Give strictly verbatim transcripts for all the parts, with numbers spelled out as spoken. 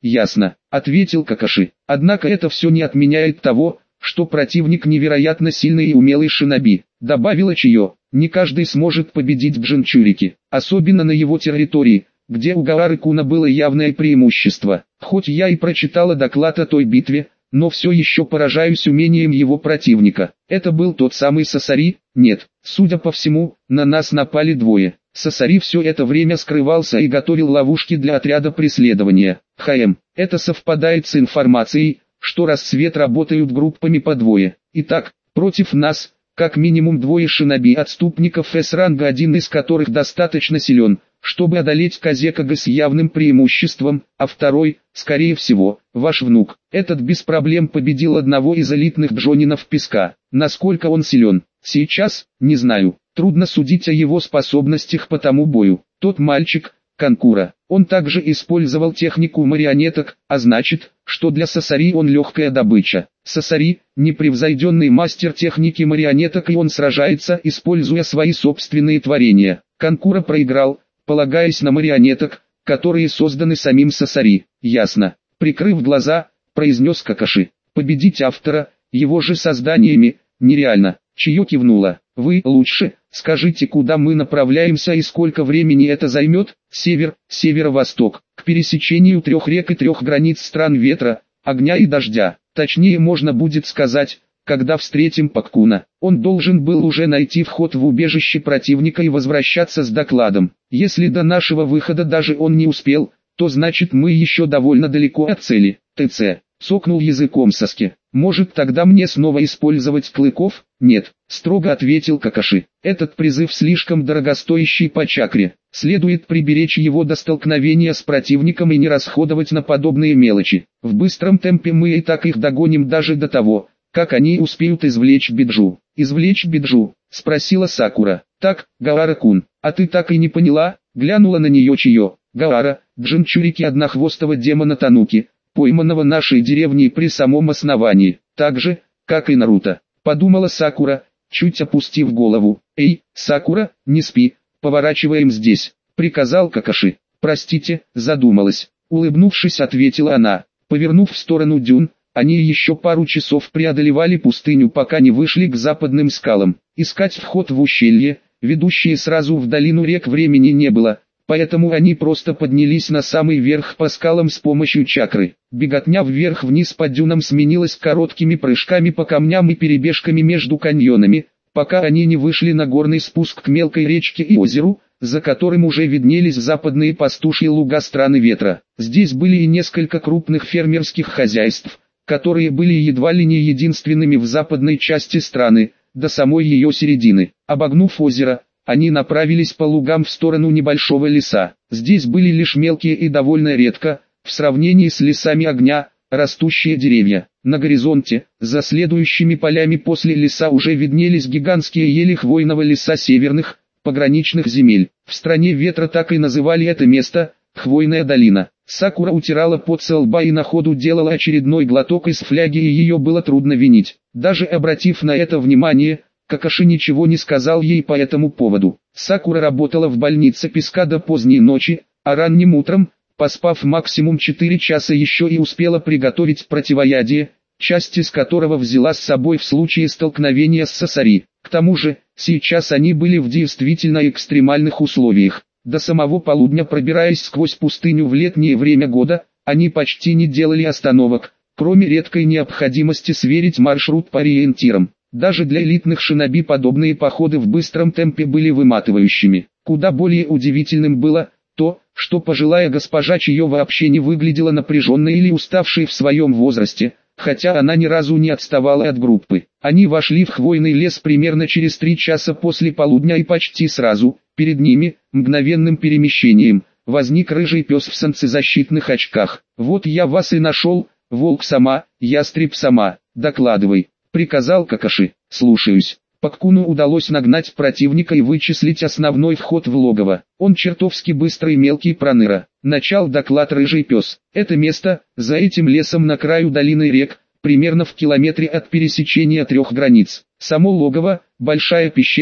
ясно, ответил Какаши. Однако это все не отменяет того, что противник невероятно сильный и умелый шиноби, добавила Чио. Не каждый сможет победить Джинчурики, особенно на его территории, где у Гаары-куна было явное преимущество. Хоть я и прочитала доклад о той битве, но все еще поражаюсь умением его противника. Это был тот самый Сасари? Нет, судя по всему, на нас напали двое. Сасари все это время скрывался и готовил ловушки для отряда преследования. ХМ, это совпадает с информацией, что Рассвет работают группами по двое. Итак, против нас, как минимум двое шиноби-отступников С-ранга, один из которых достаточно силен, чтобы одолеть Казекага с явным преимуществом, а второй, скорее всего, ваш внук. Этот без проблем победил одного из элитных джонинов Песка. Насколько он силен, сейчас, не знаю. Трудно судить о его способностях по тому бою. Тот мальчик, Канкура, он также использовал технику марионеток, а значит, что для Сасари он легкая добыча. Сасари – непревзойденный мастер техники марионеток, и он сражается, используя свои собственные творения. Канкура проиграл, полагаясь на марионеток, которые созданы самим Сасари. Ясно. Прикрыв глаза, произнес Какаши. Победить автора, его же созданиями, нереально. Чио кивнула. Вы лучше скажите, куда мы направляемся и сколько времени это займет? Север, северо-восток, к пересечению трех рек и трех границ стран ветра, огня и дождя. Точнее можно будет сказать, когда встретим Паккуна. Он должен был уже найти вход в убежище противника и возвращаться с докладом. Если до нашего выхода даже он не успел, то значит мы еще довольно далеко от цели. ТЦ. Цокнул языком Саски. Может тогда мне снова использовать клыков? Нет, строго ответил Какаши. Этот призыв слишком дорогостоящий по чакре. Следует приберечь его до столкновения с противником и не расходовать на подобные мелочи. В быстром темпе мы и так их догоним даже до того, как они успеют извлечь Биджу. Извлечь Биджу? Спросила Сакура. Так, Гаара-кун, а ты так и не поняла? Глянула на нее Чио. Гаара, Джинчурики однохвостого демона Тануки, пойманного нашей деревней при самом основании, так же, как и Наруто, подумала Сакура, чуть опустив голову. Эй, Сакура, не спи, поворачиваем здесь, приказал Какаши. Простите, задумалась, улыбнувшись, ответила она. Повернув в сторону дюн, они еще пару часов преодолевали пустыню, пока не вышли к западным скалам. Искать вход в ущелье, ведущие сразу в долину рек, времени не было. Поэтому они просто поднялись на самый верх по скалам с помощью чакры. Беготня вверх-вниз по дюнам сменилась короткими прыжками по камням и перебежками между каньонами, пока они не вышли на горный спуск к мелкой речке и озеру, за которым уже виднелись западные пастушьи луга страны ветра. Здесь были и несколько крупных фермерских хозяйств, которые были едва ли не единственными в западной части страны, до самой ее середины. Обогнув озеро, они направились по лугам в сторону небольшого леса. Здесь были лишь мелкие и довольно редко, в сравнении с лесами огня, растущие деревья. На горизонте, за следующими полями после леса уже виднелись гигантские ели хвойного леса северных, пограничных земель. В стране ветра так и называли это место – Хвойная долина. Сакура утирала пот со лба и на ходу делала очередной глоток из фляги, и ее было трудно винить. Даже обратив на это внимание, Какаши ничего не сказал ей по этому поводу. Сакура работала в больнице Песка до поздней ночи, а ранним утром, поспав максимум четыре часа, еще и успела приготовить противоядие, часть из которого взяла с собой в случае столкновения с Сасари. К тому же, сейчас они были в действительно экстремальных условиях. До самого полудня, пробираясь сквозь пустыню в летнее время года, они почти не делали остановок, кроме редкой необходимости сверить маршрут по ориентирам. Даже для элитных шиноби подобные походы в быстром темпе были выматывающими. Куда более удивительным было то, что пожилая госпожа Чио вообще не выглядела напряженной или уставшей в своем возрасте, хотя она ни разу не отставала от группы. Они вошли в хвойный лес примерно через три часа после полудня, и почти сразу, перед ними, мгновенным перемещением, возник рыжий пес в солнцезащитных очках. «Вот я вас и нашел, волк сама, ястреб сама, докладывай», — приказал Какаши. «Слушаюсь». Паккуну удалось нагнать противника и вычислить основной вход в логово. Он чертовски быстрый мелкий проныра. Начал доклад рыжий пес. Это место, за этим лесом на краю долины рек, примерно в километре от пересечения трех границ. Само логово, большая пещера,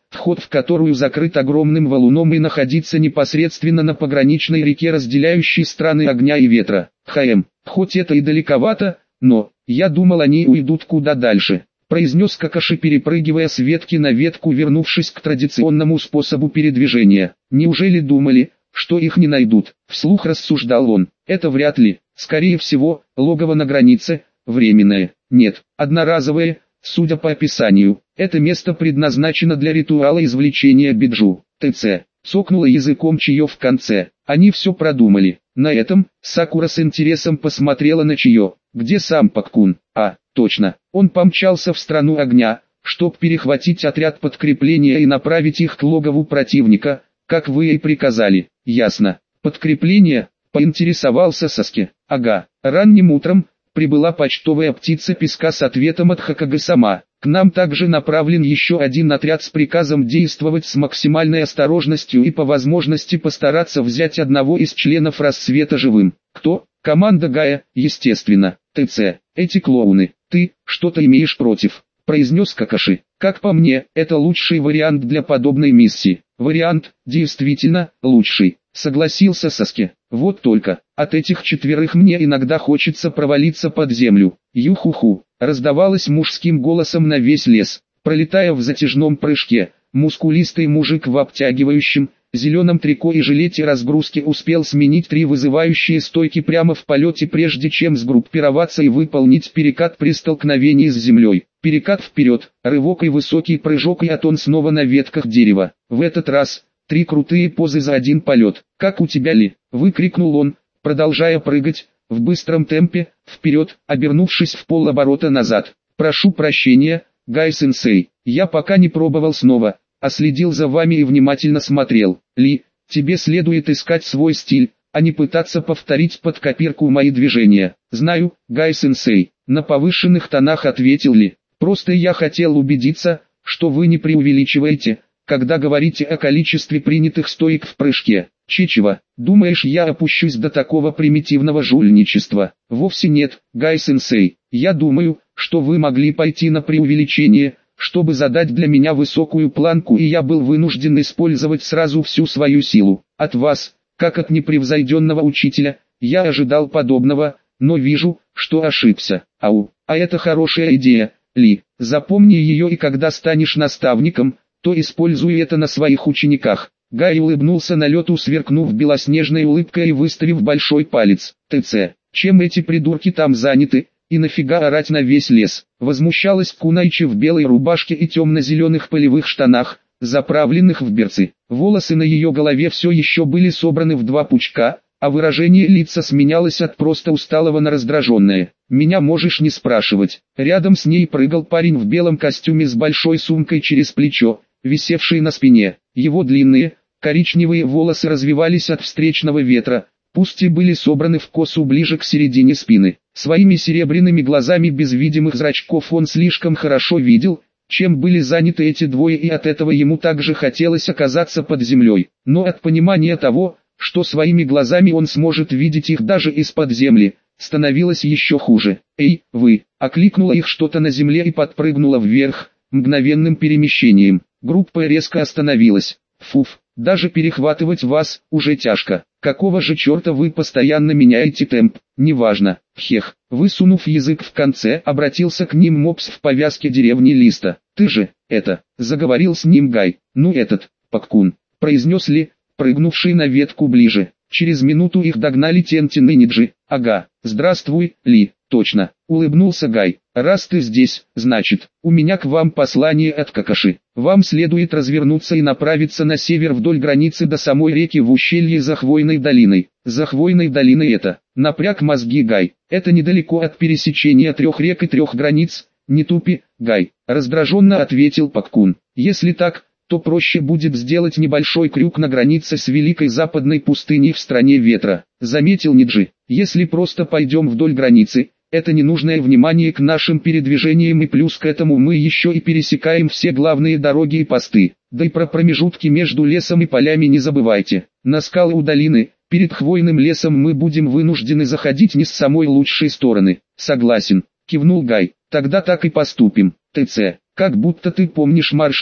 вход в которую закрыт огромным валуном и находится непосредственно на пограничной реке, разделяющей страны огня и ветра. Хм, хоть это и далековато, но, я думал, они уйдут куда дальше, произнес Какаши, перепрыгивая с ветки на ветку, вернувшись к традиционному способу передвижения. Неужели думали, что их не найдут? Вслух рассуждал он. Это вряд ли. Скорее всего, логово на границе, временное. Нет, одноразовое, судя по описанию. Это место предназначено для ритуала извлечения биджу. ТЦ. Цокнула языком Чио в конце. Они все продумали. На этом, Сакура с интересом посмотрела на Чио. Где сам Пак-кун? А, точно. Он помчался в страну огня, чтоб перехватить отряд подкрепления и направить их к логову противника, как вы и приказали. Ясно. Подкрепление? Поинтересовался Саски. Ага. Ранним утром прибыла почтовая птица песка с ответом от Хокаге-сама. К нам также направлен еще один отряд с приказом действовать с максимальной осторожностью и по возможности постараться взять одного из членов рассвета живым. Кто? Команда Гая, естественно. ТЦ. Эти клоуны. Ты что-то имеешь против? Произнес Какаши. Как по мне, это лучший вариант для подобной миссии. Вариант, действительно, лучший. Согласился Саски. Вот только, от этих четверых мне иногда хочется провалиться под землю. Юхуху, раздавалось мужским голосом на весь лес. Пролетая в затяжном прыжке, мускулистый мужик в обтягивающем, зеленом трико и жилете разгрузки успел сменить три вызывающие стойки прямо в полете, прежде чем сгруппироваться и выполнить перекат при столкновении с землей. Перекат вперед, рывок и высокий прыжок, и от он снова на ветках дерева. В этот раз три крутые позы за один полет. «Как у тебя, Ли?» — выкрикнул он, продолжая прыгать, в быстром темпе, вперед, обернувшись в полоборота назад. «Прошу прощения, Гай-сенсей, я пока не пробовал снова, а следил за вами и внимательно смотрел. Ли, тебе следует искать свой стиль, а не пытаться повторить под копирку мои движения». «Знаю, Гай-сенсей», — на повышенных тонах ответил Ли. «Просто я хотел убедиться, что вы не преувеличиваете, когда говорите о количестве принятых стоек в прыжке. Чичева, думаешь, я опущусь до такого примитивного жульничества?» «Вовсе нет, Гай-сенсей. Я думаю, что вы могли пойти на преувеличение, чтобы задать для меня высокую планку, и я был вынужден использовать сразу всю свою силу. От вас, как от непревзойденного учителя, я ожидал подобного, но вижу, что ошибся. Ау, а это хорошая идея, Ли. Запомни ее, и когда станешь наставником, то используй это на своих учениках». Гай улыбнулся на лету, сверкнув белоснежной улыбкой и выставив большой палец. «ТЦ, чем эти придурки там заняты, и нафига орать на весь лес?» Возмущалась Кунайчи в белой рубашке и темно-зеленых полевых штанах, заправленных в берцы. Волосы на ее голове все еще были собраны в два пучка, а выражение лица сменялось от просто усталого на раздраженное. «Меня можешь не спрашивать». Рядом с ней прыгал парень в белом костюме с большой сумкой через плечо, висевший на спине. Его длинные, коричневые волосы развивались от встречного ветра, пусть и были собраны в косу ближе к середине спины. Своими серебряными глазами без видимых зрачков он слишком хорошо видел, чем были заняты эти двое, и от этого ему также хотелось оказаться под землей. Но от понимания того, что своими глазами он сможет видеть их даже из-под земли, становилось еще хуже. «Эй, вы!» — окликнуло их что-то на земле и подпрыгнуло вверх, мгновенным перемещением. Группа резко остановилась. «Фуф, даже перехватывать вас уже тяжко. Какого же черта вы постоянно меняете темп?» «Неважно». Хех, высунув язык в конце, обратился к ним мопс в повязке деревни Листа. «Ты же, это...» — заговорил с ним Гай. «Ну этот, Пак-кун», — произнес Ли, прыгнувший на ветку ближе. Через минуту их догнали Тентин и Ниджи. «Ага, здравствуй, Ли». «Точно», — улыбнулся Гай. «Раз ты здесь, значит, у меня к вам послание от Какаши. Вам следует развернуться и направиться на север вдоль границы до самой реки в ущелье за Хвойной долиной». «За Хвойной долиной это?» — напряг мозги Гай. «Это недалеко от пересечения трех рек и трех границ, не тупи, Гай», — раздраженно ответил Пак-кун. «Если так, то проще будет сделать небольшой крюк на границе с Великой Западной пустыней в стране ветра», — заметил Ниджи. «Если просто пойдем вдоль границы, это ненужное внимание к нашим передвижениям, и плюс к этому мы еще и пересекаем все главные дороги и посты. Да и про промежутки между лесом и полями не забывайте. На скалы у долины, перед хвойным лесом мы будем вынуждены заходить не с самой лучшей стороны». «Согласен», — кивнул Гай. «Тогда так и поступим. ТЦ, как будто ты помнишь маршрут».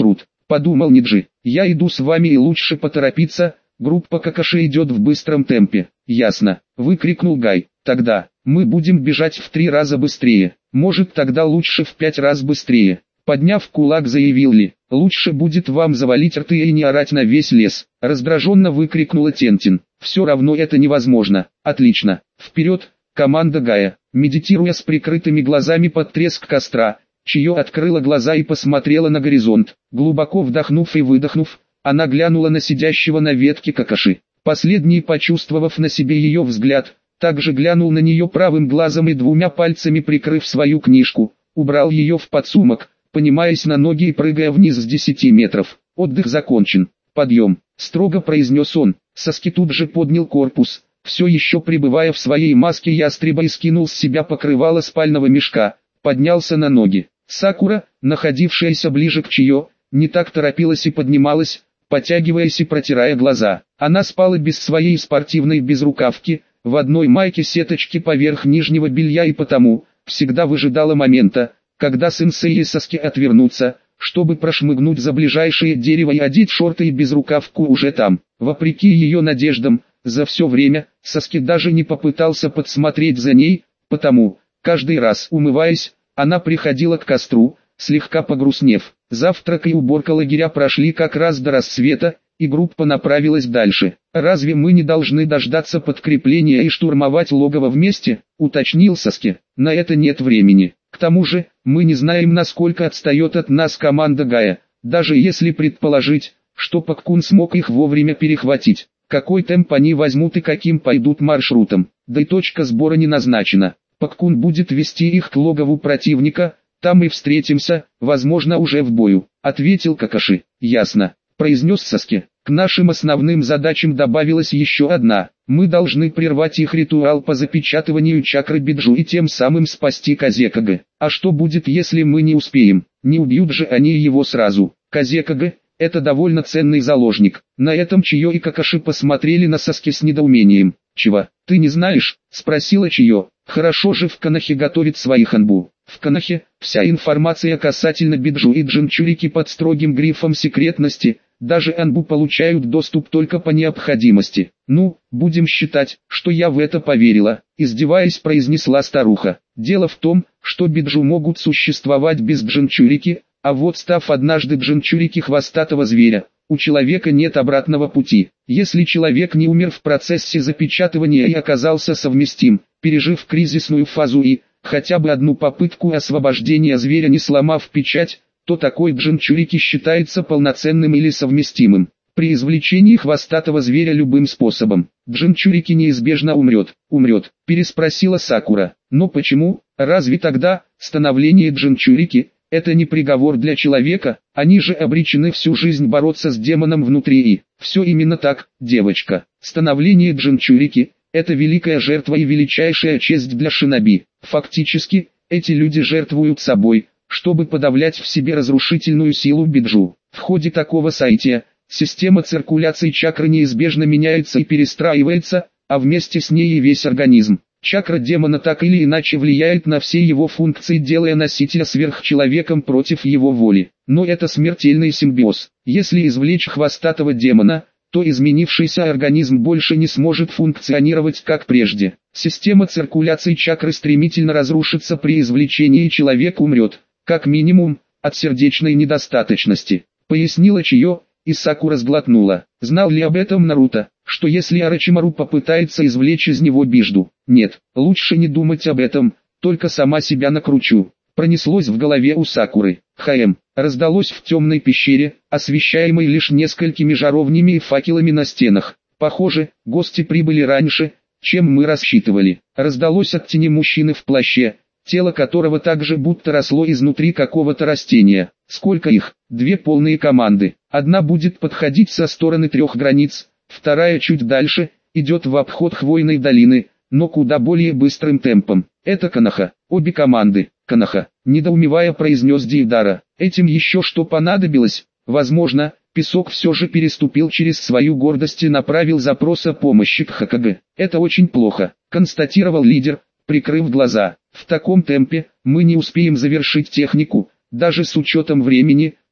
подумал Ниджи. Я иду с вами и лучше поторопиться, группа Какаши идет в быстром темпе. Ясно, выкрикнул Гай. Тогда, мы будем бежать в три раза быстрее, может тогда лучше в пять раз быстрее. Подняв кулак, заявил Ли. Лучше будет вам завалить рты и не орать на весь лес. Раздраженно выкрикнула Тентин. Все равно это невозможно. Отлично. Вперед, команда Гая. Медитируя с прикрытыми глазами под треск костра, Чио открыла глаза и посмотрела на горизонт. Глубоко вдохнув и выдохнув, она глянула на сидящего на ветке Какаши. Последний, почувствовав на себе ее взгляд, также глянул на нее правым глазом и двумя пальцами прикрыв свою книжку, убрал ее в подсумок, поднимаясь на ноги и прыгая вниз с десяти метров. Отдых закончен. Подъем, строго произнес он. Саски тут же поднял корпус, все еще пребывая в своей маске ястреба, и скинул с себя покрывало спального мешка, поднялся на ноги. Сакура, находившаяся ближе к Чио, не так торопилась и поднималась, потягиваясь и протирая глаза. Она спала без своей спортивной безрукавки, в одной майке-сеточке поверх нижнего белья, и потому всегда выжидала момента, когда сенсей и Саски отвернутся, чтобы прошмыгнуть за ближайшее дерево и одеть шорты и безрукавку уже там. Вопреки ее надеждам, за все время Саски даже не попытался подсмотреть за ней, потому, каждый раз умываясь, она приходила к костру, слегка погрустнев. Завтрак и уборка лагеря прошли как раз до рассвета, и группа направилась дальше. «Разве мы не должны дождаться подкрепления и штурмовать логово вместе?» — уточнил Саски. «На это нет времени. К тому же, мы не знаем, насколько отстает от нас команда Гая, даже если предположить, что Пак-кун смог их вовремя перехватить. Какой темп они возьмут и каким пойдут маршрутом, да и точка сбора не назначена. Пак-кун будет вести их к логову противника, там и встретимся, возможно уже в бою», — ответил Какаши. «Ясно», — произнес Саски. «К нашим основным задачам добавилась еще одна. Мы должны прервать их ритуал по запечатыванию чакры Биджу и тем самым спасти Казекage. А что будет, если мы не успеем? Не убьют же они его сразу. Казекage — это довольно ценный заложник». На этом Чио и Какаши посмотрели на Саски с недоумением. «Чего, ты не знаешь?» — спросила Чио. «Хорошо же в Конохе готовит свои ханбу. В Конохе вся информация касательно Биджу и Джинчурики под строгим грифом секретности, даже анбу получают доступ только по необходимости. Ну, будем считать, что я в это поверила», — издеваясь, произнесла старуха. «Дело в том, что Биджу могут существовать без Джинчурики, а вот став однажды Джинчурики хвостатого зверя, у человека нет обратного пути. Если человек не умер в процессе запечатывания и оказался совместим, пережив кризисную фазу и, хотя бы одну попытку освобождения зверя не сломав печать, то такой Джинчурики считается полноценным или совместимым. При извлечении хвостатого зверя любым способом, Джинчурики неизбежно умрет. «Умрет?» – переспросила Сакура. «Но почему? Разве тогда становление Джинчурики – это не приговор для человека? Они же обречены всю жизнь бороться с демоном внутри и...» «Все именно так, девочка. Становление Джинчурики – это великая жертва и величайшая честь для шиноби. Фактически, эти люди жертвуют собой, чтобы подавлять в себе разрушительную силу Биджу. В ходе такого сайтия, система циркуляции чакры неизбежно меняется и перестраивается, а вместе с ней и весь организм. Чакра демона так или иначе влияет на все его функции, делая носителя сверхчеловеком против его воли. Но это смертельный симбиоз. Если извлечь хвостатого демона, то изменившийся организм больше не сможет функционировать как прежде. Система циркуляции чакры стремительно разрушится при извлечении, и человек умрет, как минимум, от сердечной недостаточности, пояснила Чио, и Сакура сглотнула. Знал ли об этом Наруто, что если Орочимару попытается извлечь из него Бижду? Нет, лучше не думать об этом, только сама себя накручу. Пронеслось в голове у Сакуры. «Хаэм!» раздалось в темной пещере, освещаемой лишь несколькими жаровнями и факелами на стенах. «Похоже, гости прибыли раньше, чем мы рассчитывали». Раздалось от тени мужчины в плаще, тело которого также будто росло изнутри какого-то растения. «Сколько их?» «Две полные команды. Одна будет подходить со стороны трех границ, вторая чуть дальше, идет в обход хвойной долины, но куда более быстрым темпом. Это Коноха. Обе команды. Коноха», недоумевая произнес Дейдара. «Этим еще что понадобилось?» Возможно, Песок все же переступил через свою гордость и направил запрос о помощи к Хокаге. «Это очень плохо», констатировал лидер, прикрыв глаза. «В таком темпе мы не успеем завершить технику, даже с учетом времени,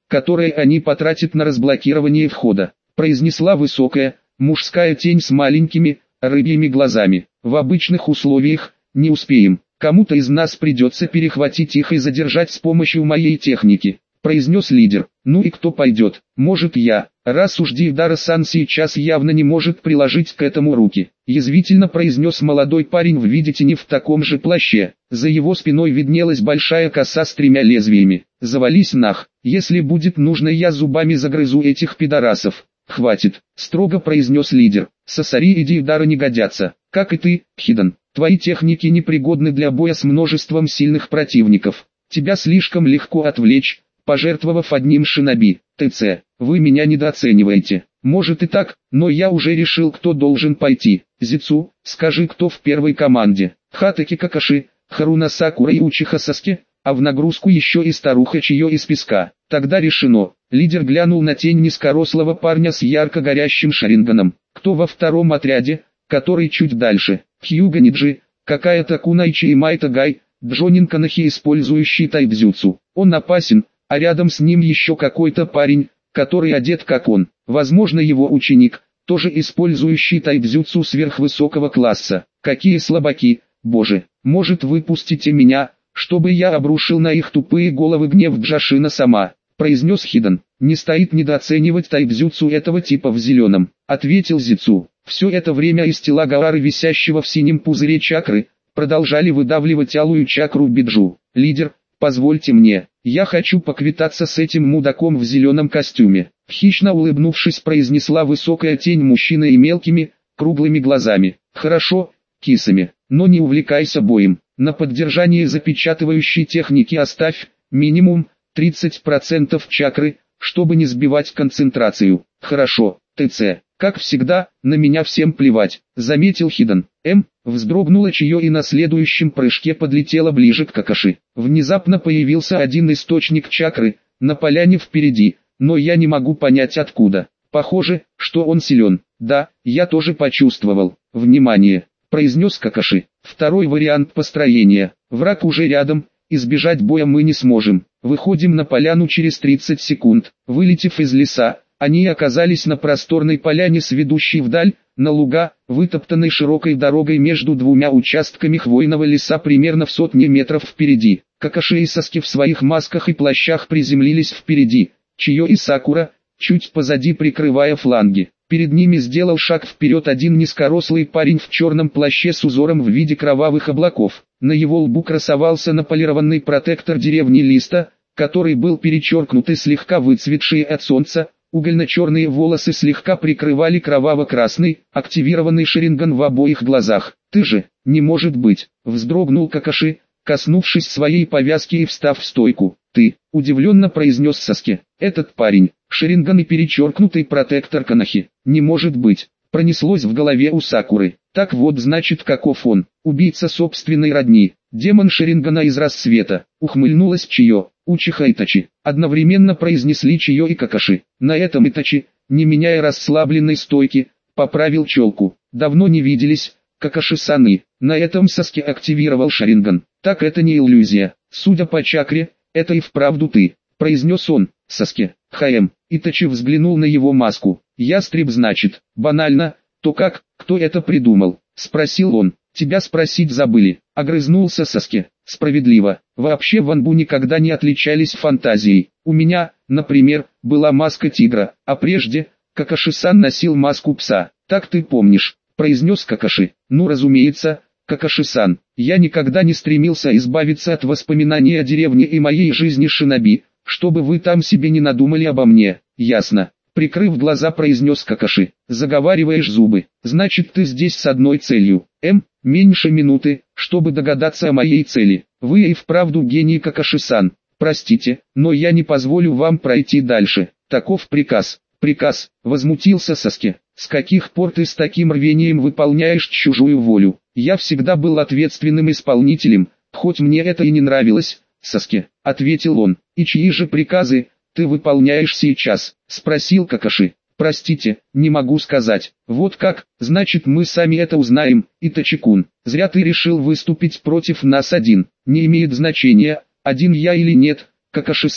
которое они потратят на разблокирование входа, произнесла высокая, мужская тень с маленькими, рыбьими глазами. В обычных условиях, не успеем, кому-то из нас придется перехватить их и задержать с помощью моей техники, произнес лидер. Ну и кто пойдет? Может я, раз уж Дейвдара-сан сейчас явно не может приложить к этому руки, язвительно произнес молодой парень в виде тени в таком же плаще. За его спиной виднелась большая коса с тремя лезвиями. Завались нах, если будет нужно, я зубами загрызу этих пидорасов. Хватит, строго произнес лидер. Сасари и Дейвдара не годятся, как и ты, Хиден. Твои техники непригодны для боя с множеством сильных противников. Тебя слишком легко отвлечь, пожертвовав одним шиноби. ТЦ, вы меня недооцениваете. Может и так, но я уже решил, кто должен пойти. Зицу, скажи, кто в первой команде. Хатаки Какаши, Харуна Сакура и Учиха Саске, а в нагрузку еще и старуха Чио из песка. Тогда решено. Лидер глянул на тень низкорослого парня с ярко горящим шаринганом. Кто во втором отряде, который чуть дальше? Хьюга Ниджи, какая-то Кунайчи и Майта Гай, Джонин Канахи, использующий тайбзюцу. Он опасен, а рядом с ним еще какой-то парень, который одет как он. Возможно, его ученик, тоже использующий тайбзюцу сверхвысокого класса. Какие слабаки, боже, может выпустите меня, чтобы я обрушил на их тупые головы гнев Джашина сама, произнес Хиден. Не стоит недооценивать тайбзюцу этого типа в зеленом, ответил Зицу. Все это время из тела Гаары, висящего в синем пузыре чакры, продолжали выдавливать алую чакру Биджу. Лидер, позвольте мне, я хочу поквитаться с этим мудаком в зеленом костюме. Хищно улыбнувшись, произнесла высокая тень мужчины и мелкими, круглыми глазами. Хорошо, кисами, но не увлекайся боем. На поддержание запечатывающей техники оставь, минимум, тридцать процентов чакры, чтобы не сбивать концентрацию. Хорошо, ТЦ. Как всегда, на меня всем плевать, заметил Хиден. М, вздрогнула Чио и на следующем прыжке подлетела ближе к Какаши. Внезапно появился один источник чакры, на поляне впереди, но я не могу понять откуда. Похоже, что он силен. Да, я тоже почувствовал. Внимание, произнес Какаши. Второй вариант построения. Враг уже рядом, избежать боя мы не сможем. Выходим на поляну через тридцать секунд. Вылетев из леса, они оказались на просторной поляне с ведущей вдаль, на луга, вытоптанной широкой дорогой между двумя участками хвойного леса примерно в сотне метров впереди. Какаши и Саски в своих масках и плащах приземлились впереди, Чио и Сакура, чуть позади, прикрывая фланги. Перед ними сделал шаг вперед один низкорослый парень в черном плаще с узором в виде кровавых облаков. На его лбу красовался наполированный протектор деревни Листа, который был перечеркнут и слегка выцветшие от солнца. Угольно-черные волосы слегка прикрывали кроваво-красный, активированный шаринган в обоих глазах. «Ты же, не может быть!» — вздрогнул Какаши, коснувшись своей повязки и встав в стойку. «Ты!» — удивленно произнес Саске. «Этот парень, шаринган и перечеркнутый протектор Канахи. Не может быть!» — пронеслось в голове у Сакуры. «Так вот значит, каков он, убийца собственной родни, демон шарингана из рассвета!» — ухмыльнулась Чио. Учиха Итачи, одновременно произнесли Чио и Какаши. На этом Итачи, не меняя расслабленной стойки, поправил челку. Давно не виделись, Какаши-саны. На этом Саске активировал шаринган. Так это не иллюзия. Судя по чакре, это и вправду ты, произнес он. Саске, ХМ. Итачи взглянул на его маску. Ястреб значит, банально, то как, кто это придумал? Спросил он. Тебя спросить забыли, огрызнулся Саске. Справедливо. Вообще в Анбу никогда не отличались фантазией. У меня, например, была маска тигра, а прежде, Какаши-сан носил маску пса. Так ты помнишь, произнес Какаши. Ну разумеется, Какаши-сан, я никогда не стремился избавиться от воспоминаний о деревне и моей жизни шиноби, чтобы вы там себе не надумали обо мне. Ясно. Прикрыв глаза, произнес Какаши. Заговариваешь зубы. Значит, ты здесь с одной целью. М, меньше минуты, чтобы догадаться о моей цели. Вы и вправду гений, Какаши-сан. Простите, но я не позволю вам пройти дальше. Таков приказ. Приказ, возмутился Саске. С каких пор ты с таким рвением выполняешь чужую волю? Я всегда был ответственным исполнителем, хоть мне это и не нравилось, Саске, ответил он. И чьи же приказы ты выполняешь сейчас? Спросил Какаши. Простите, не могу сказать. Вот как, значит мы сами это узнаем, Итачи-кун. Зря ты решил выступить против нас один. Не имеет значения, один я или нет, Какаши-сан.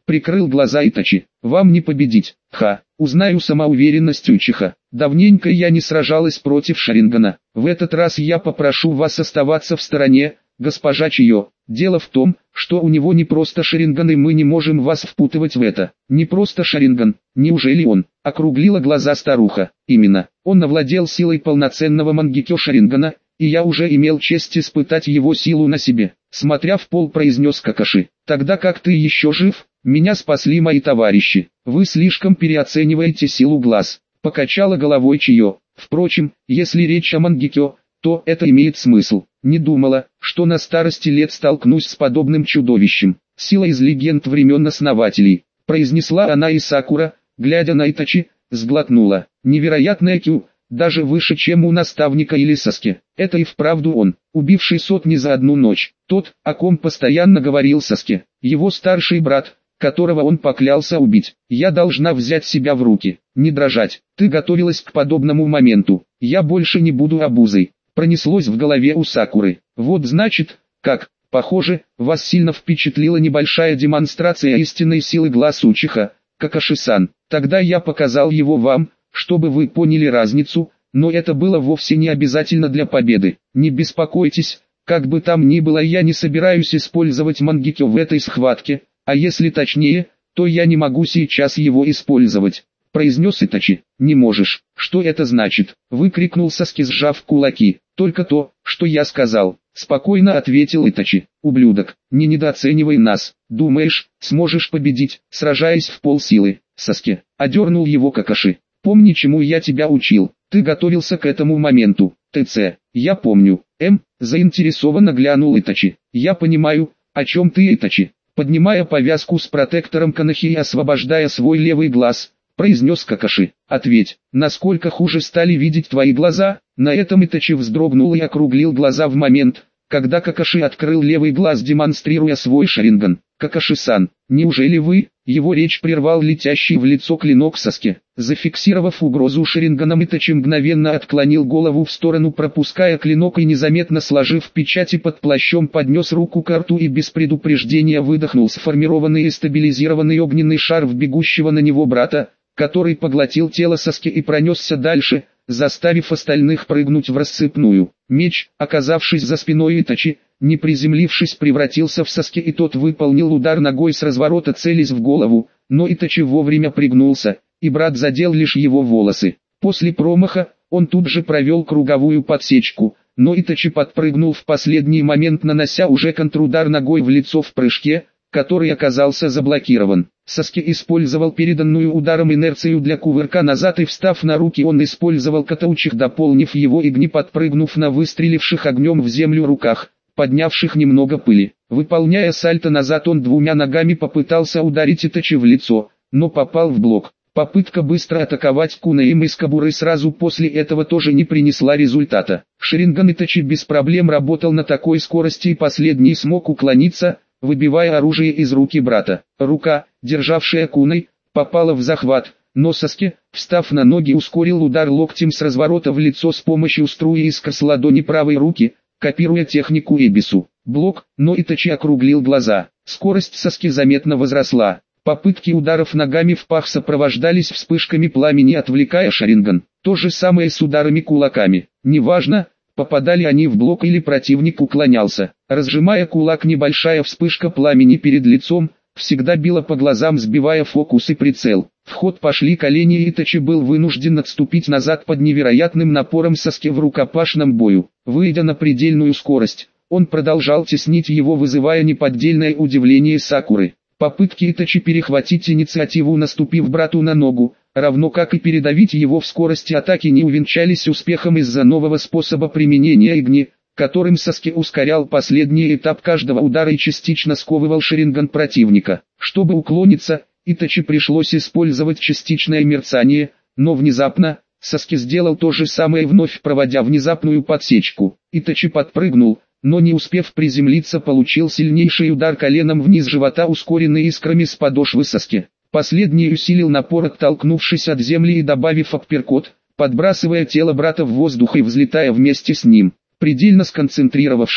Прикрыл глаза Итачи. Вам не победить. Ха. Узнаю самоуверенность Учиха. Давненько я не сражалась против Шарингана. В этот раз я попрошу вас оставаться в стороне, госпожа Чио. Дело в том, что у него не просто Шаринган, и мы не можем вас впутывать в это. Не просто Шаринган. Неужели он? Округлила глаза старуха. Именно. Он овладел силой полноценного Мангекё Шарингана, и я уже имел честь испытать его силу на себе. Смотря в пол, произнес Какаши. Тогда как ты еще жив? Меня спасли мои товарищи. Вы слишком переоцениваете силу глаз. Покачала головой Чио. Впрочем, если речь о Мангекё, то это имеет смысл. Не думала, что на старости лет столкнусь с подобным чудовищем. Сила из легенд времен основателей. Произнесла она, и Сакура, глядя на Итачи, сглотнула. Невероятная Кю, даже выше, чем у наставника или Саски. Это и вправду он, убивший сотни за одну ночь. Тот, о ком постоянно говорил Саски. Его старший брат, которого он поклялся убить. Я должна взять себя в руки, не дрожать. Ты готовилась к подобному моменту. Я больше не буду обузой. Пронеслось в голове у Сакуры. Вот значит, как, похоже, вас сильно впечатлила небольшая демонстрация истинной силы глаз Учиха, Какаши-сан. Тогда я показал его вам, чтобы вы поняли разницу, но это было вовсе не обязательно для победы. Не беспокойтесь, как бы там ни было, я не собираюсь использовать Мангекё в этой схватке, а если точнее, то я не могу сейчас его использовать. Произнес Итачи. Не можешь. Что это значит? Выкрикнул Саски, сжав кулаки. Только то, что я сказал. Спокойно ответил Итачи. Ублюдок, не недооценивай нас. Думаешь, сможешь победить, сражаясь в полсилы? Саски. Одернул его Какаши. Помни, чему я тебя учил. Ты готовился к этому моменту. ТЦ. Я помню. М. Заинтересованно глянул Итачи. Я понимаю, о чем ты, Итачи. Поднимая повязку с протектором Канахи и освобождая свой левый глаз, произнес Какаши. Ответь, насколько хуже стали видеть твои глаза? На этом Итачи вздрогнул и округлил глаза в момент, когда Какаши открыл левый глаз, демонстрируя свой Шаринган. Какаши-сан, неужели вы? Его речь прервал летящий в лицо клинок Саски. Зафиксировав угрозу Шаринганом, Итачи мгновенно отклонил голову в сторону, пропуская клинок, и незаметно сложив печати под плащом, поднес руку к рту и без предупреждения выдохнул сформированный и стабилизированный огненный шар в бегущего на него брата, который поглотил тело Саски и пронесся дальше, заставив остальных прыгнуть в рассыпную. Меч, оказавшись за спиной Итачи, не приземлившись, превратился в Саски, и тот выполнил удар ногой с разворота, целясь в голову, но Итачи вовремя пригнулся, и брат задел лишь его волосы. После промаха, он тут же провел круговую подсечку, но Итачи подпрыгнул в последний момент, нанося уже контрудар ногой в лицо в прыжке, который оказался заблокирован. Саски использовал переданную ударом инерцию для кувырка назад, и встав на руки, он использовал катаучих, дополнив его игни, подпрыгнув на выстреливших огнем в землю руках, поднявших немного пыли. Выполняя сальто назад, он двумя ногами попытался ударить Итачи в лицо, но попал в блок. Попытка быстро атаковать Кунаим из кобуры сразу после этого тоже не принесла результата. Шаринган Итачи без проблем работал на такой скорости, и последний смог уклониться, выбивая оружие из руки брата. Рука, державшая куной, попала в захват, но Саски, встав на ноги, ускорил удар локтем с разворота в лицо с помощью струи искр с ладони правой руки, копируя технику Эбису. Блок, но Итачи округлил глаза. Скорость Саски заметно возросла. Попытки ударов ногами в пах сопровождались вспышками пламени, отвлекая Шаринган. То же самое с ударами кулаками. Неважно, попадали они в блок или противник уклонялся. Разжимая кулак, небольшая вспышка пламени перед лицом всегда била по глазам, сбивая фокус и прицел. В ход пошли колени, и Итачи был вынужден отступить назад под невероятным напором Саски в рукопашном бою. Выйдя на предельную скорость, он продолжал теснить его, вызывая неподдельное удивление Сакуры. Попытки Итачи перехватить инициативу, наступив брату на ногу, равно как и передавить его в скорости атаки, не увенчались успехом из-за нового способа применения игни, которым Саски ускорял последний этап каждого удара и частично сковывал Шаринган противника. Чтобы уклониться, Итачи пришлось использовать частичное мерцание, но внезапно Саски сделал то же самое, вновь проводя внезапную подсечку. Итачи подпрыгнул, но не успев приземлиться, получил сильнейший удар коленом вниз живота, ускоренный искрами с подошвы Саски. Последний усилил напор, оттолкнувшись от земли и добавив апперкот, подбрасывая тело брата в воздух и взлетая вместе с ним. Предельно сконцентрировавшись,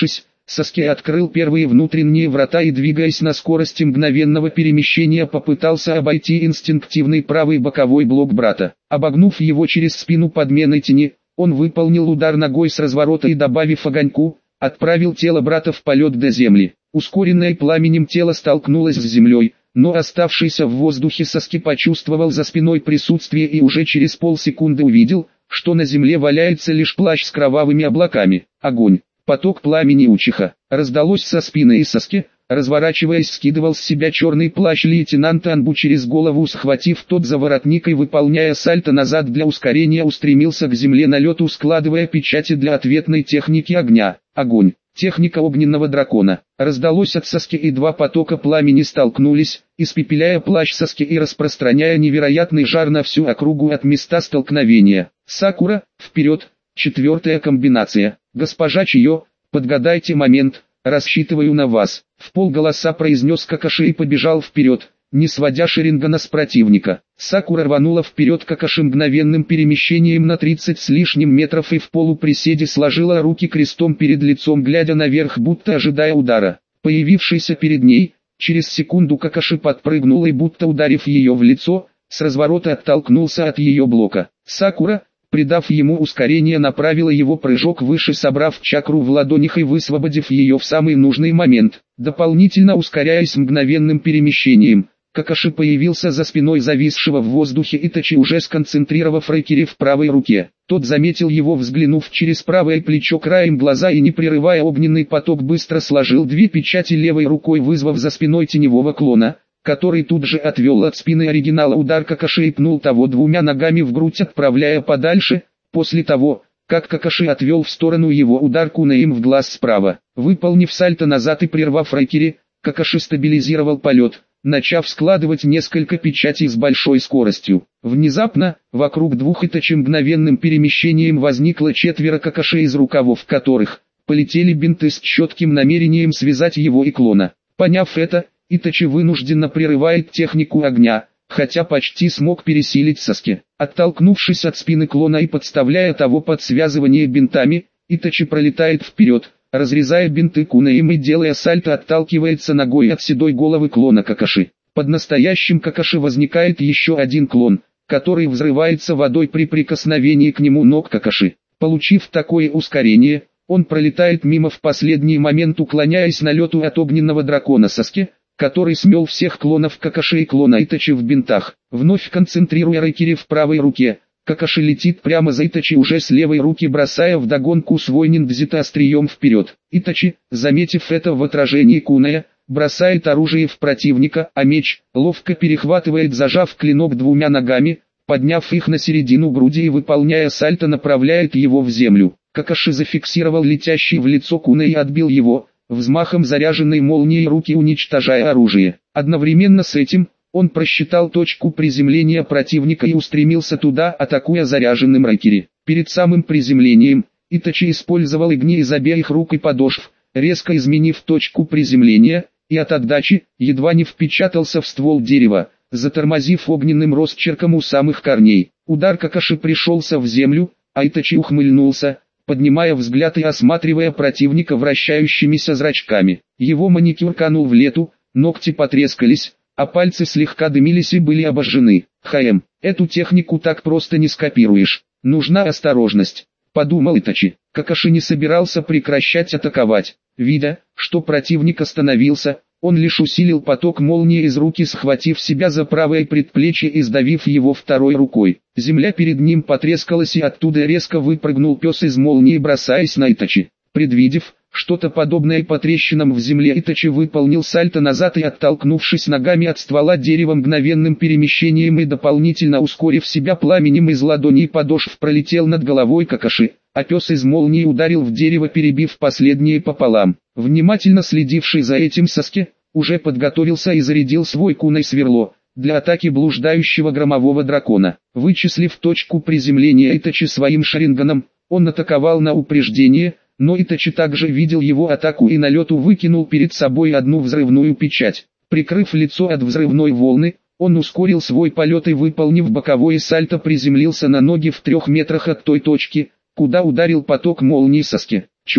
Саския открыл первые внутренние врата и, двигаясь на скорости мгновенного перемещения, попытался обойти инстинктивный правый боковой блок брата. Обогнув его через спину подменой тени, он выполнил удар ногой с разворота и, добавив огоньку, отправил тело брата в полет до земли. Ускоренное пламенем тело столкнулось с землей, но оставшийся в воздухе Саски почувствовал за спиной присутствие и уже через полсекунды увидел, что на земле валяется лишь плащ с кровавыми облаками. Огонь! Поток пламени Учиха раздалось со спины, и Саски, разворачиваясь, скидывал с себя черный плащ лейтенанта Анбу через голову, схватив тот за воротник и, выполняя сальто назад для ускорения, устремился к земле на лету, складывая печати для ответной техники огня. Огонь! Техника огненного дракона. Раздалось от Саски, и два потока пламени столкнулись, испепеляя плащ Саски и распространяя невероятный жар на всю округу от места столкновения. Сакура, вперед! Четвертая комбинация. Госпожа Чио, подгадайте момент, рассчитываю на вас. Вполголоса произнес Какаши и побежал вперед, не сводя Шарингана с противника. Сакура рванула вперед Какаши мгновенным перемещением на тридцать с лишним метров и в полуприседе сложила руки крестом перед лицом, глядя наверх, будто ожидая удара. Появившийся перед ней, через секунду Какаши подпрыгнул и, будто ударив ее в лицо, с разворота оттолкнулся от ее блока. Сакура, придав ему ускорение, направила его прыжок выше, собрав чакру в ладонях и высвободив ее в самый нужный момент. Дополнительно ускоряясь мгновенным перемещением, Какаши появился за спиной зависшего в воздухе Итачи, уже сконцентрировав рэкери в правой руке. Тот заметил его, взглянув через правое плечо краем глаза, и, не прерывая огненный поток, быстро сложил две печати левой рукой, вызвав за спиной теневого клона, который тут же отвел от спины оригинала удар Какаши и пнул того двумя ногами в грудь, отправляя подальше. После того, как Какаши отвел в сторону его удар кунаем в глаз справа, выполнив сальто назад и прервав рэкери, Какаши стабилизировал полет, начав складывать несколько печатей с большой скоростью. Внезапно, вокруг двух Итачи мгновенным перемещением возникло четверо Какаши, из рукавов которых полетели бинты с четким намерением связать его и клона. Поняв это, Итачи вынужденно прерывает технику огня, хотя почти смог пересилить Саски. Оттолкнувшись от спины клона и подставляя того под связывание бинтами, Итачи пролетает вперед, разрезая бинты кунаем и, делая сальто, отталкивается ногой от седой головы клона Какаши. Под настоящим Какаши возникает еще один клон, который взрывается водой при прикосновении к нему ног Какаши. Получив такое ускорение, он пролетает мимо в последний момент, уклоняясь на лету от огненного дракона Саски, который смел всех клонов Какаши и клона Итачи в бинтах. Вновь концентрируя рэкери в правой руке, Какаши летит прямо за Итачи уже с левой руки, бросая вдогонку свой ниндзя острием вперед. Итачи, заметив это в отражении куная, бросает оружие в противника, а меч ловко перехватывает, зажав клинок двумя ногами, подняв их на середину груди и, выполняя сальто, направляет его в землю. Какаши зафиксировал летящий в лицо куна и отбил его взмахом заряженной молнией руки, уничтожая оружие. Одновременно с этим он просчитал точку приземления противника и устремился туда, атакуя заряженным рэкери. Перед самым приземлением Итачи использовал игни из обеих рук и подошв, резко изменив точку приземления, и от отдачи едва не впечатался в ствол дерева, затормозив огненным росчерком у самых корней. Удар Какаши пришелся в землю, а Итачи ухмыльнулся, поднимая взгляд и осматривая противника вращающимися зрачками. Его маникюр канул в лету, ногти потрескались, а пальцы слегка дымились и были обожжены. «Хм, эту технику так просто не скопируешь. Нужна осторожность», — подумал Итачи. Какаши не собирался прекращать атаковать. Видя, что противник остановился, он лишь усилил поток молнии из руки, схватив себя за правое предплечье и сдавив его второй рукой. Земля перед ним потрескалась, и оттуда резко выпрыгнул пес из молнии, бросаясь на Итачи. Предвидев что-то подобное по трещинам в земле, Итачи выполнил сальто назад и, оттолкнувшись ногами от ствола дерева, мгновенным перемещением и дополнительно ускорив себя пламенем из ладони и подошв, пролетел над головой Какаши, а пес из молнии ударил в дерево, перебив последнее пополам. Внимательно следивший за этим Саски уже подготовился и зарядил свой кунай сверло для атаки блуждающего громового дракона. Вычислив точку приземления Итачи своим шаринганом, он атаковал на упреждение, но Итачи также видел его атаку и на лету выкинул перед собой одну взрывную печать. Прикрыв лицо от взрывной волны, он ускорил свой полет и, выполнив боковое сальто, приземлился на ноги в трех метрах от той точки, куда ударил поток молнии Саски. «Черт!»